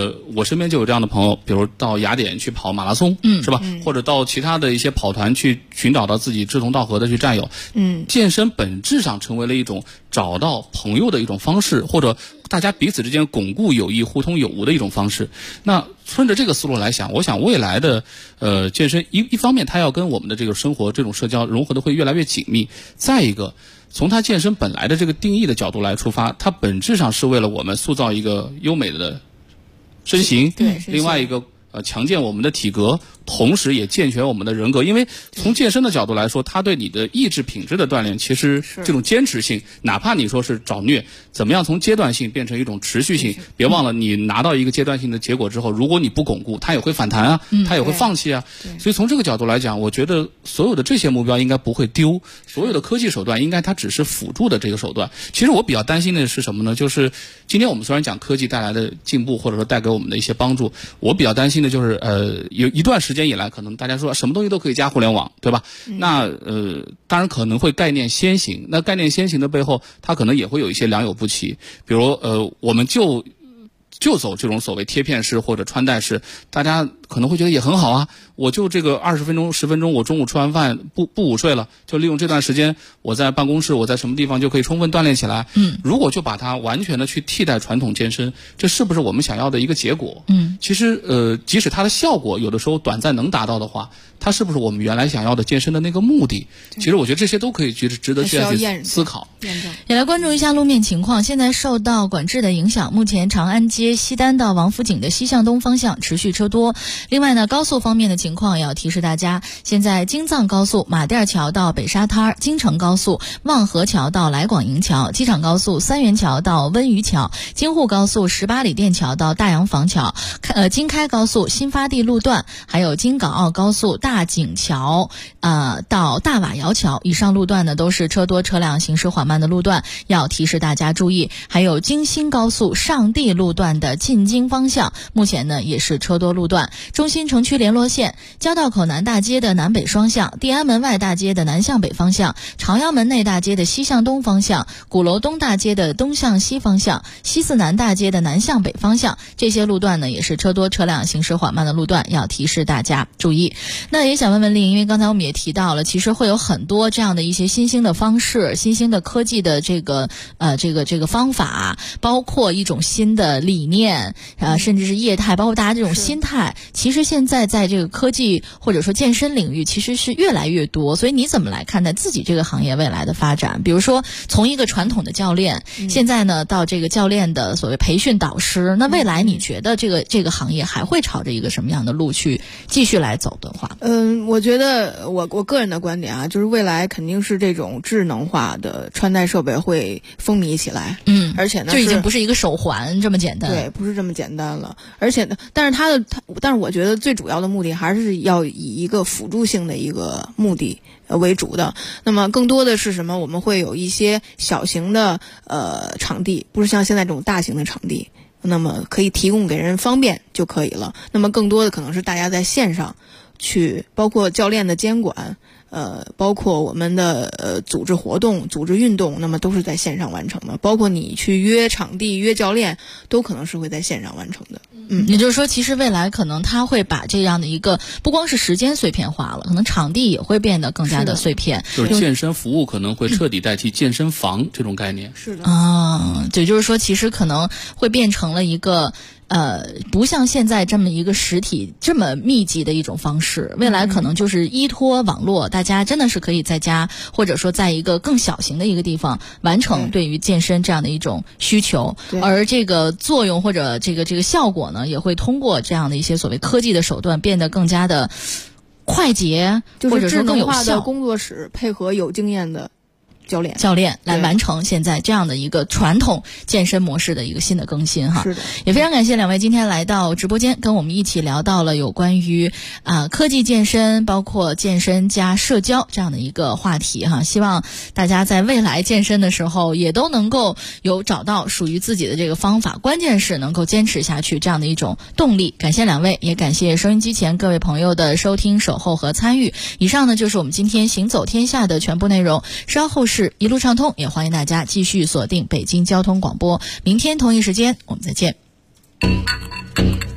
我身边就有这样的朋友，比如到雅典去跑马拉松，是吧？或者到其他的一些跑团去寻找到自己志同道合的去战友。健身本质上成为了一种找到朋友的一种方式，或者大家彼此之间巩固友谊、互通有无的一种方式。那顺着这个思路来想，我想未来的健身一方面它要跟我们的这个生活这种社交融合的会越来越紧密，再一个从它健身本来的这个定义的角度来出发，它本质上是为了我们塑造一个优美的身形， 对， 另外一个强健我们的体格，同时也健全我们的人格。因为从健身的角度来说，它对你的意志品质的锻炼，其实这种坚持性，哪怕你说是找虐，怎么样从阶段性变成一种持续性？别忘了，你拿到一个阶段性的结果之后，如果你不巩固，它也会反弹啊，它也会放弃啊。所以从这个角度来讲，我觉得所有的这些目标应该不会丢，所有的科技手段应该它只是辅助的这个手段。其实我比较担心的是什么呢？就是今天我们虽然讲科技带来的进步，或者说带给我们的一些帮助，我比较担心的就是有一段时间以来，可能大家说什么东西都可以加互联网，对吧？那当然可能会概念先行，那概念先行的背后，它可能也会有一些良莠不齐。比如我们就走这种所谓贴片式或者穿戴式，大家可能会觉得也很好啊。我就这个20分钟、10分钟，我中午吃完饭不午睡了，就利用这段时间，我在办公室，我在什么地方就可以充分锻炼起来。如果就把它完全的去替代传统健身，这是不是我们想要的一个结果？其实即使它的效果有的时候短暂能达到的话，它是不是我们原来想要的健身的那个目的？其实我觉得这些都可以值得去思考。 也来关注一下路面情况。现在受到管制的影响，目前长安街西单到王府井的西向东方向持续车多。另外呢，高速方面的情况也要提示大家，现在京藏高速马甸桥到北沙滩，京承高速望河桥到来广营桥，机场高速三元桥到温榆桥，京沪高速18里店桥到大洋坊桥，京开高速新发地路段，还有京港澳高速大井桥到大瓦窑桥，以上路段呢都是车多车辆行驶缓慢的路段，要提示大家注意。还有京新高速上地路段的进京方向，目前呢也是车多路段。中心城区联络线交道口南大街的南北双向，地安门外大街的南向北方向，朝阳门内大街的西向东方向，鼓楼东大街的东向西方向，西四南大街的南向北方向，这些路段呢也是车多车辆行驶缓慢的路段，要提示大家注意。那也想问问令，因为刚才我们也提到了，其实会有很多这样的一些新兴的方式，新兴的科技的这个方法，包括一种新的理念，甚至是业态，包括大家这种心态，其实现在在这个科技或者说健身领域其实是越来越多。所以你怎么来看待自己这个行业未来的发展？比如说从一个传统的教练，现在呢到这个教练的所谓培训导师，那未来你觉得这个行业还会朝着一个什么样的路去继续来走的话？ 我觉得我个人的观点啊，就是未来肯定是这种智能化的穿戴设备会风靡起来。而且呢， 就已经不是一个手环这么简单。 对，不是这么简单了。而且呢，但是我觉得最主要的目的还是要以一个辅助性的一个目的为主的。那么更多的是什么？我们会有一些小型的场地，不是像现在这种大型的场地，那么可以提供给人方便就可以了。那么更多的可能是大家在线上去，包括教练的监管，包括我们的组织活动、组织运动，那么都是在线上完成的。包括你去约场地、约教练，都可能是会在线上完成的。 也就是说，其实未来可能他会把这样的一个不光是时间碎片化了，可能场地也会变得更加的碎片。 就是健身服务可能会彻底代替健身房这种概念。 是的也就是说，其实可能会变成了一个。不像现在这么一个实体这么密集的一种方式，未来可能就是依托网络，大家真的是可以在家或者说在一个更小型的一个地方完成对于健身这样的一种需求，而这个作用或者这个效果呢，也会通过这样的一些所谓科技的手段变得更加的快捷，或者说更有效。 智能化的工作室配合有经验的教练来完成现在这样的一个传统健身模式的一个新的更新哈。是的， 也非常感谢两位今天来到直播间，跟我们一起聊到了有关于科技健身，包括健身加社交这样的一个话题哈。希望大家在未来健身的时候也都能够有找到属于自己的这个方法，关键是能够坚持下去这样的一种动力。感谢两位，也感谢收音机前各位朋友的收听、守候和参与。以上呢就是我们今天行走天下的全部内容，稍后是一路畅通，也欢迎大家继续锁定北京交通广播。明天同一时间我们再见。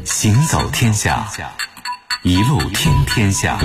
行走天下，一路听天下。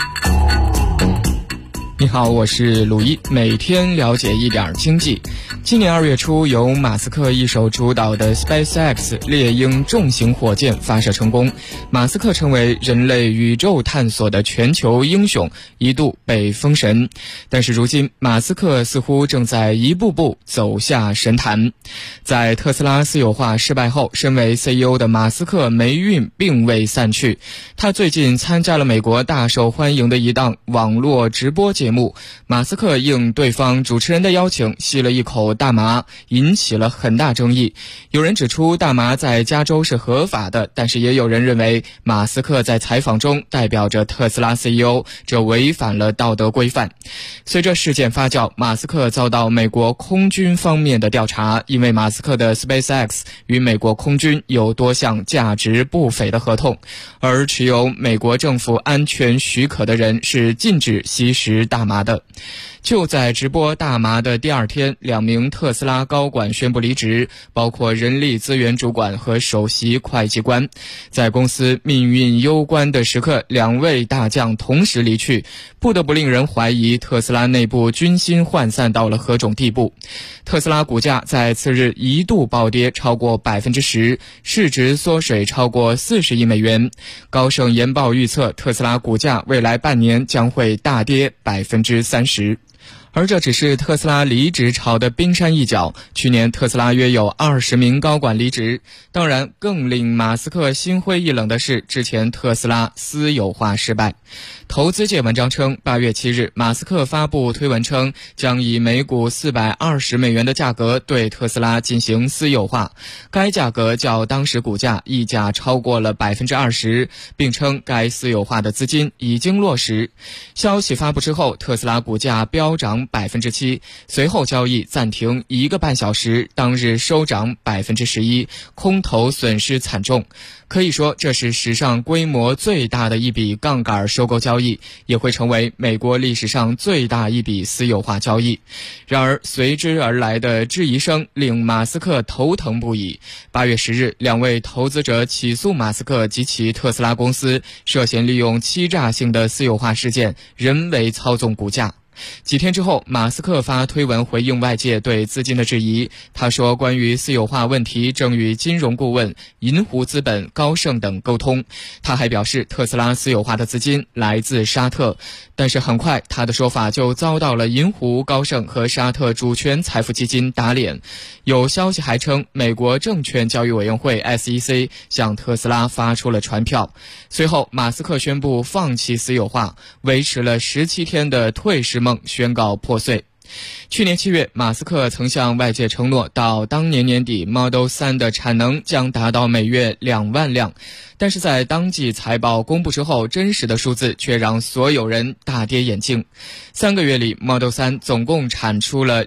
你好，我是鲁一，每天了解一点经济。今年2月初，由马斯克一手主导的 SpaceX 猎鹰重型火箭发射成功，马斯克成为人类宇宙探索的全球英雄，一度被封神。但是如今，马斯克似乎正在一步步走下神坛。在特斯拉私有化失败后，身为 CEO 的马斯克霉运并未散去。他最近参加了美国大受欢迎的一档网络直播节目，马斯克应对方主持人的邀请，吸了一口大麻，引起了很大争议。有人指出大麻在加州是合法的，但是也有人认为马斯克在采访中代表着特斯拉 CEO， 这违反了道德规范。随着事件发酵，马斯克遭到美国空军方面的调查，因为马斯克的 SpaceX 与美国空军有多项价值不菲的合同，而持有美国政府安全许可的人是禁止吸食大麻的。就在直播大麻的第2天，2名特斯拉高管宣布离职，包括人力资源主管和首席会计官。在公司命运攸关的时刻，2位大将同时离去，不得不令人怀疑特斯拉内部军心涣散到了何种地步。特斯拉股价在次日一度暴跌超过 10%， 市值缩水超过40亿美元。高盛研报预测特斯拉股价未来半年将会大跌 30%。而这只是特斯拉离职潮的冰山一角，去年特斯拉约有20名高管离职。当然，更令马斯克心灰意冷的是，之前特斯拉私有化失败。投资界文章称，8月7日，马斯克发布推文称，将以每股420美元的价格对特斯拉进行私有化，该价格较当时股价溢价超过了 20%， 并称该私有化的资金已经落实。消息发布之后，特斯拉股价飙涨 7%， 随后交易暂停1个半小时，当日收涨 11%， 空头损失惨重。可以说，这是史上规模最大的一笔杠杆收购交易，也会成为美国历史上最大一笔私有化交易。然而，随之而来的质疑声令马斯克头疼不已。8月10日，2位投资者起诉马斯克及其特斯拉公司，涉嫌利用欺诈性的私有化事件，人为操纵股价。几天之后，马斯克发推文回应外界对资金的质疑。他说，关于私有化问题正与金融顾问、银湖资本、高盛等沟通。他还表示，特斯拉私有化的资金来自沙特，但是很快他的说法就遭到了银湖、高盛和沙特主权财富基金打脸。有消息还称，美国证券交易委员会 SEC 向特斯拉发出了传票。随后，马斯克宣布放弃私有化，维持了17天的退市梦宣告破碎。去年7月，马斯克曾向外界承诺，到当年年底 Model 3的产能将达到每月2万辆，但是在当季财报公布之后，真实的数字却让所有人大跌眼镜。3个月里 Model 3总共产出了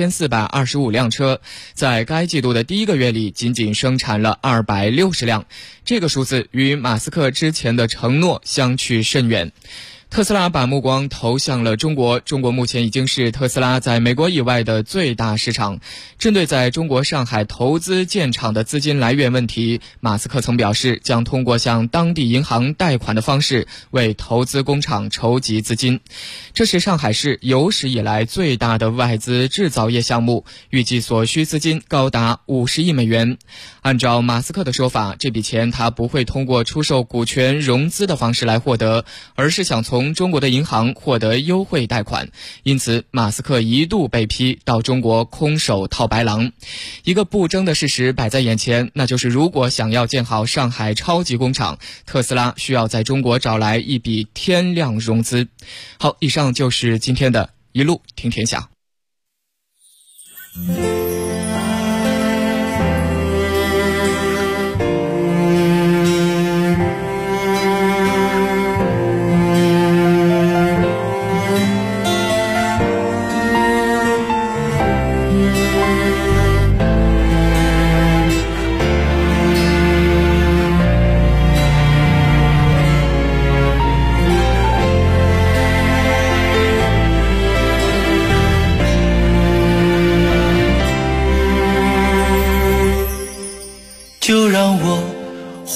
2425辆车，在该季度的第1个月里仅仅生产了260辆，这个数字与马斯克之前的承诺相去甚远。特斯拉把目光投向了中国，中国目前已经是特斯拉在美国以外的最大市场。针对在中国上海投资建厂的资金来源问题，马斯克曾表示将通过向当地银行贷款的方式为投资工厂筹集资金。这是上海市有史以来最大的外资制造业项目，预计所需资金高达50亿美元。按照马斯克的说法，这笔钱他不会通过出售股权融资的方式来获得，而是想从中国的银行获得优惠贷款。因此，马斯克一度被批到中国空手套白狼。一个不争的事实摆在眼前，那就是如果想要建好上海超级工厂，特斯拉需要在中国找来一笔天量融资。好，以上就是今天的一路听天下。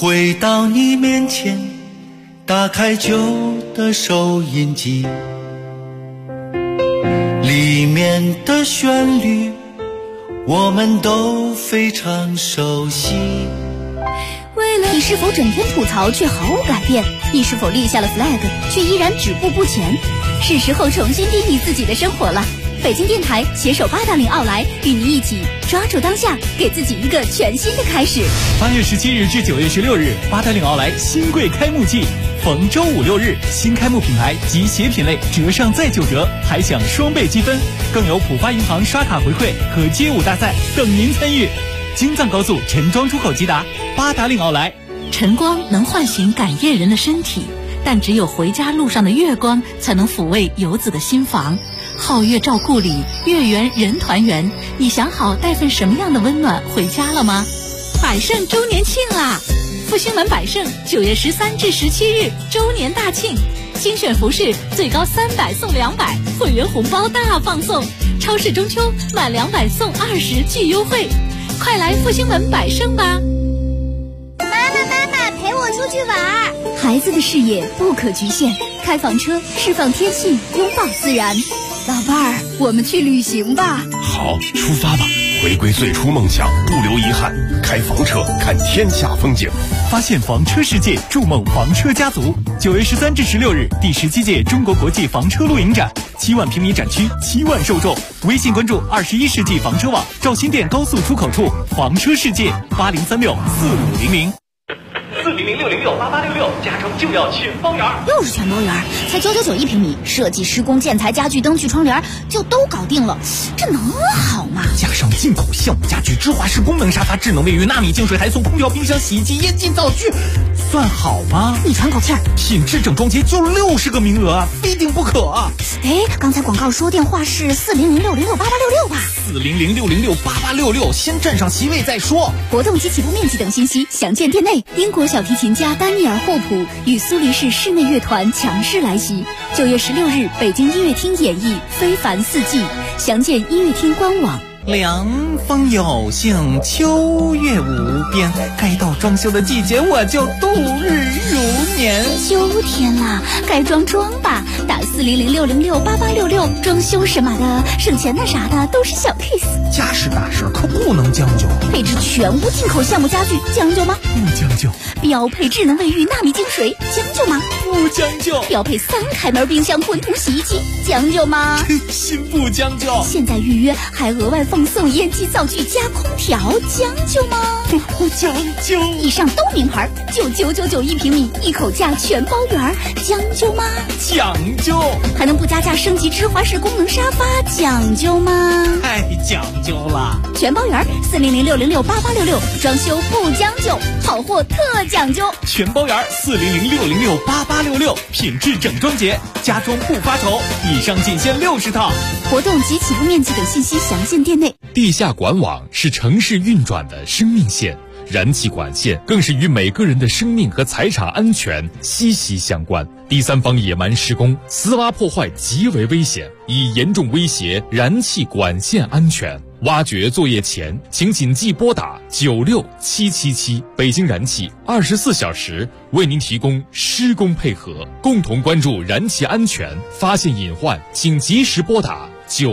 回到你面前，打开旧的收音机，里面的旋律我们都非常熟悉。 你是否整天吐槽却毫无改变？你是否立下了 flag 却依然止步不前？是时候重新定义自己的生活了。北京电台携手八达岭奥莱，与您一起抓住当下，给自己一个全新的开始。 8月17日至9月16日，八达岭奥莱新贵开幕季，逢周5、6日，新开幕品牌及鞋品类折上再9折，还享双倍积分，更有浦发银行刷卡回馈和街舞大赛等您参与。京藏高速陈庄出口即达，八达岭奥莱。 晨光能唤醒赶夜人的身体，但只有回家路上的月光才能抚慰游子的心房。皓月照故里，月圆人团圆。你想好带份什么样的温暖回家了吗？百盛周年庆啦！复兴门百盛9月13至17日周年大庆，精选服饰最高300送200，会员红包大放送，超市中秋满200送20巨优惠，快来复兴门百盛吧！ 妈妈，陪我出去玩。孩子的视野不可局限，开房车释放天性，拥抱自然。老伴儿，我们去旅行吧。 好，出发吧，回归最初梦想，不留遗憾。开房车，看天下风景， 发现房车世界，筑梦房车家族。9月13至16日，第17届中国国际房车露营展，7万平米展区，7万受众。微信关注21世纪房车网，赵新店高速出口处房车世界，80364500。 400-606-8866，加装就要全包圆。 又是全包圆，才999一平米，设计、施工、建材、家具、灯具、窗帘就都搞定了，这能好吗？ 加上进口项目家具、芝华士功能沙发、智能卫浴、纳米净水，还送空调、冰箱、洗衣机、烟机、灶具，算好吗？ 你喘口气儿， 品质整装节就60个名额啊，非订不可啊！ 哎，刚才广告说电话是400-606-8866吧 ？400-606-8866，先占上席位再说。 活动及起步面积等信息详见店内。英国小提琴家丹尼尔·霍普与苏黎世室内乐团强势来袭。9月16日，北京音乐厅演绎《非凡四季》，详见音乐厅官网。 凉风有幸，秋月无边，该到装修的季节，我就度日如年。 秋天啦，该装吧，打400-606-8866，装修什么的，省钱的啥的都是小 case。 家事大事可不能将就， 配置全屋进口项目家具，将就吗？ 不将就。 标配智能卫浴、纳米净水，将就吗？ 不将就。 标配3开门冰箱、滚筒洗衣机，将就吗？ 心不将就。 现在预约还额外奉送烟机、灶具加空调，将就吗？ 不将就。 以上都名牌，999一平米，一口价全包圆，将就吗？ 讲究。 还能不加价升级芝华士功能沙发，讲究吗？ 太讲究了。 全包圆，400-606-8866，装修不将就，好货特讲究。 全包圆，400-606-8866，品质整装节，家装不发愁。以上仅限60套。 活动及起步面积等信息详见店内。 地下管网是城市运转的生命线，燃气管线更是与每个人的生命和财产安全息息相关。第三方野蛮施工、私挖破坏极为危险，已严重威胁燃气管线安全。挖掘作业前，请谨记拨打96777，北京燃气24小时为您提供施工配合，共同关注燃气安全，发现隐患，请及时拨打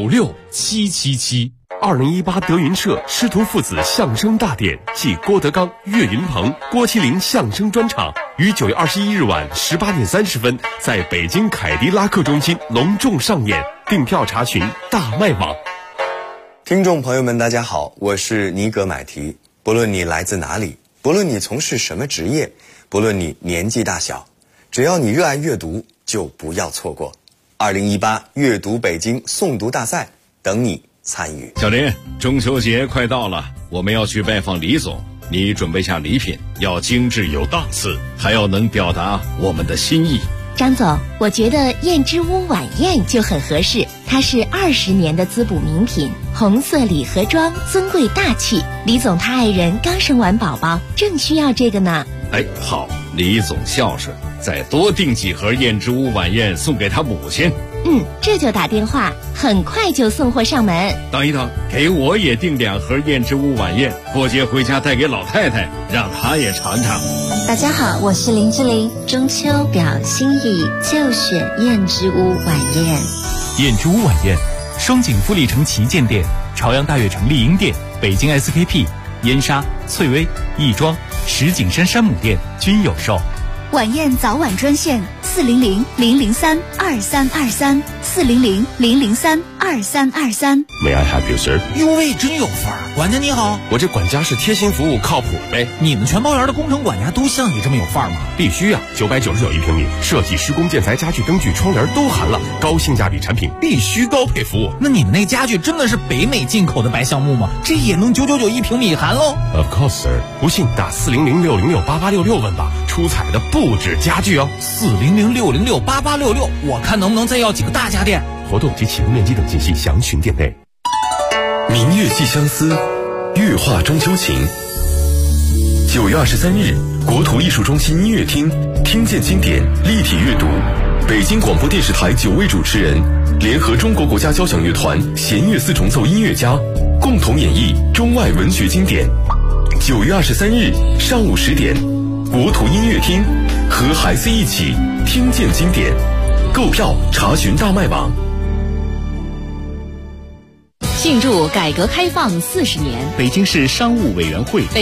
96777。 2018德云社师徒父子相声大典暨郭德纲、岳云鹏、郭麒麟相声专场于9月21日晚18点30分在北京凯迪拉克中心隆重上演，订票查询大麦网。 听众朋友们大家好，我是尼格买提。不论你来自哪里，不论你从事什么职业，不论你年纪大小，只要你热爱阅读，就不要错过2018阅读北京诵读大赛，等你参与。 小林，中秋节快到了，我们要去拜访李总，你准备下礼品，要精致有档次，还要能表达我们的心意。 张总，我觉得燕之屋晚宴就很合适，它是20年的滋补名品，红色礼盒装，尊贵大气。李总他爱人刚生完宝宝，正需要这个呢。 哎，好，李总孝顺，再多订几盒燕之屋晚宴送给他母亲。 这就打电话，很快就送货上门。 等一等，给我也订2盒燕之屋晚宴，过节回家带给老太太，让她也尝尝。 大家好，我是林志玲，中秋表心意就选燕之屋晚宴。 燕之屋晚宴，双井富力城旗舰店、朝阳大悦城丽婴店、北京 SKP、燕莎、翠微、亦庄、石景山山姆店均有售。 晚宴早晚专线400-003-2323 400-003-2323。 May I help you, sir？ 哟喂，真有范儿！管家你好， 我这管家是贴心服务，靠谱呗。 你们全包园的工程管家都像你这么有范儿吗？ 必须啊！999一平米，设计、施工、建材、家具、灯具、窗帘都含了，高性价比产品必须高配服务。 那你们那家具真的是北美进口的白橡木吗？这也能999一平米含喽 ？Of course, sir。不信打400-606-8866问吧，出彩的不止家具哦。 400-606-8866，我看能不能再要几个大家电。 活动及启用面积等信息详询店内。 明月寄相思，月画中秋情。9月23日，国土艺术中心音乐厅听见经典立体阅读，北京广播电视台9位主持人联合中国国家交响乐团弦乐四重奏音乐家，共同演绎中外文学经典。9月23日上午10点，国土音乐厅和孩子一起听见经典。购票查询大麦网。 庆祝改革开放40年， 北京市商务委员会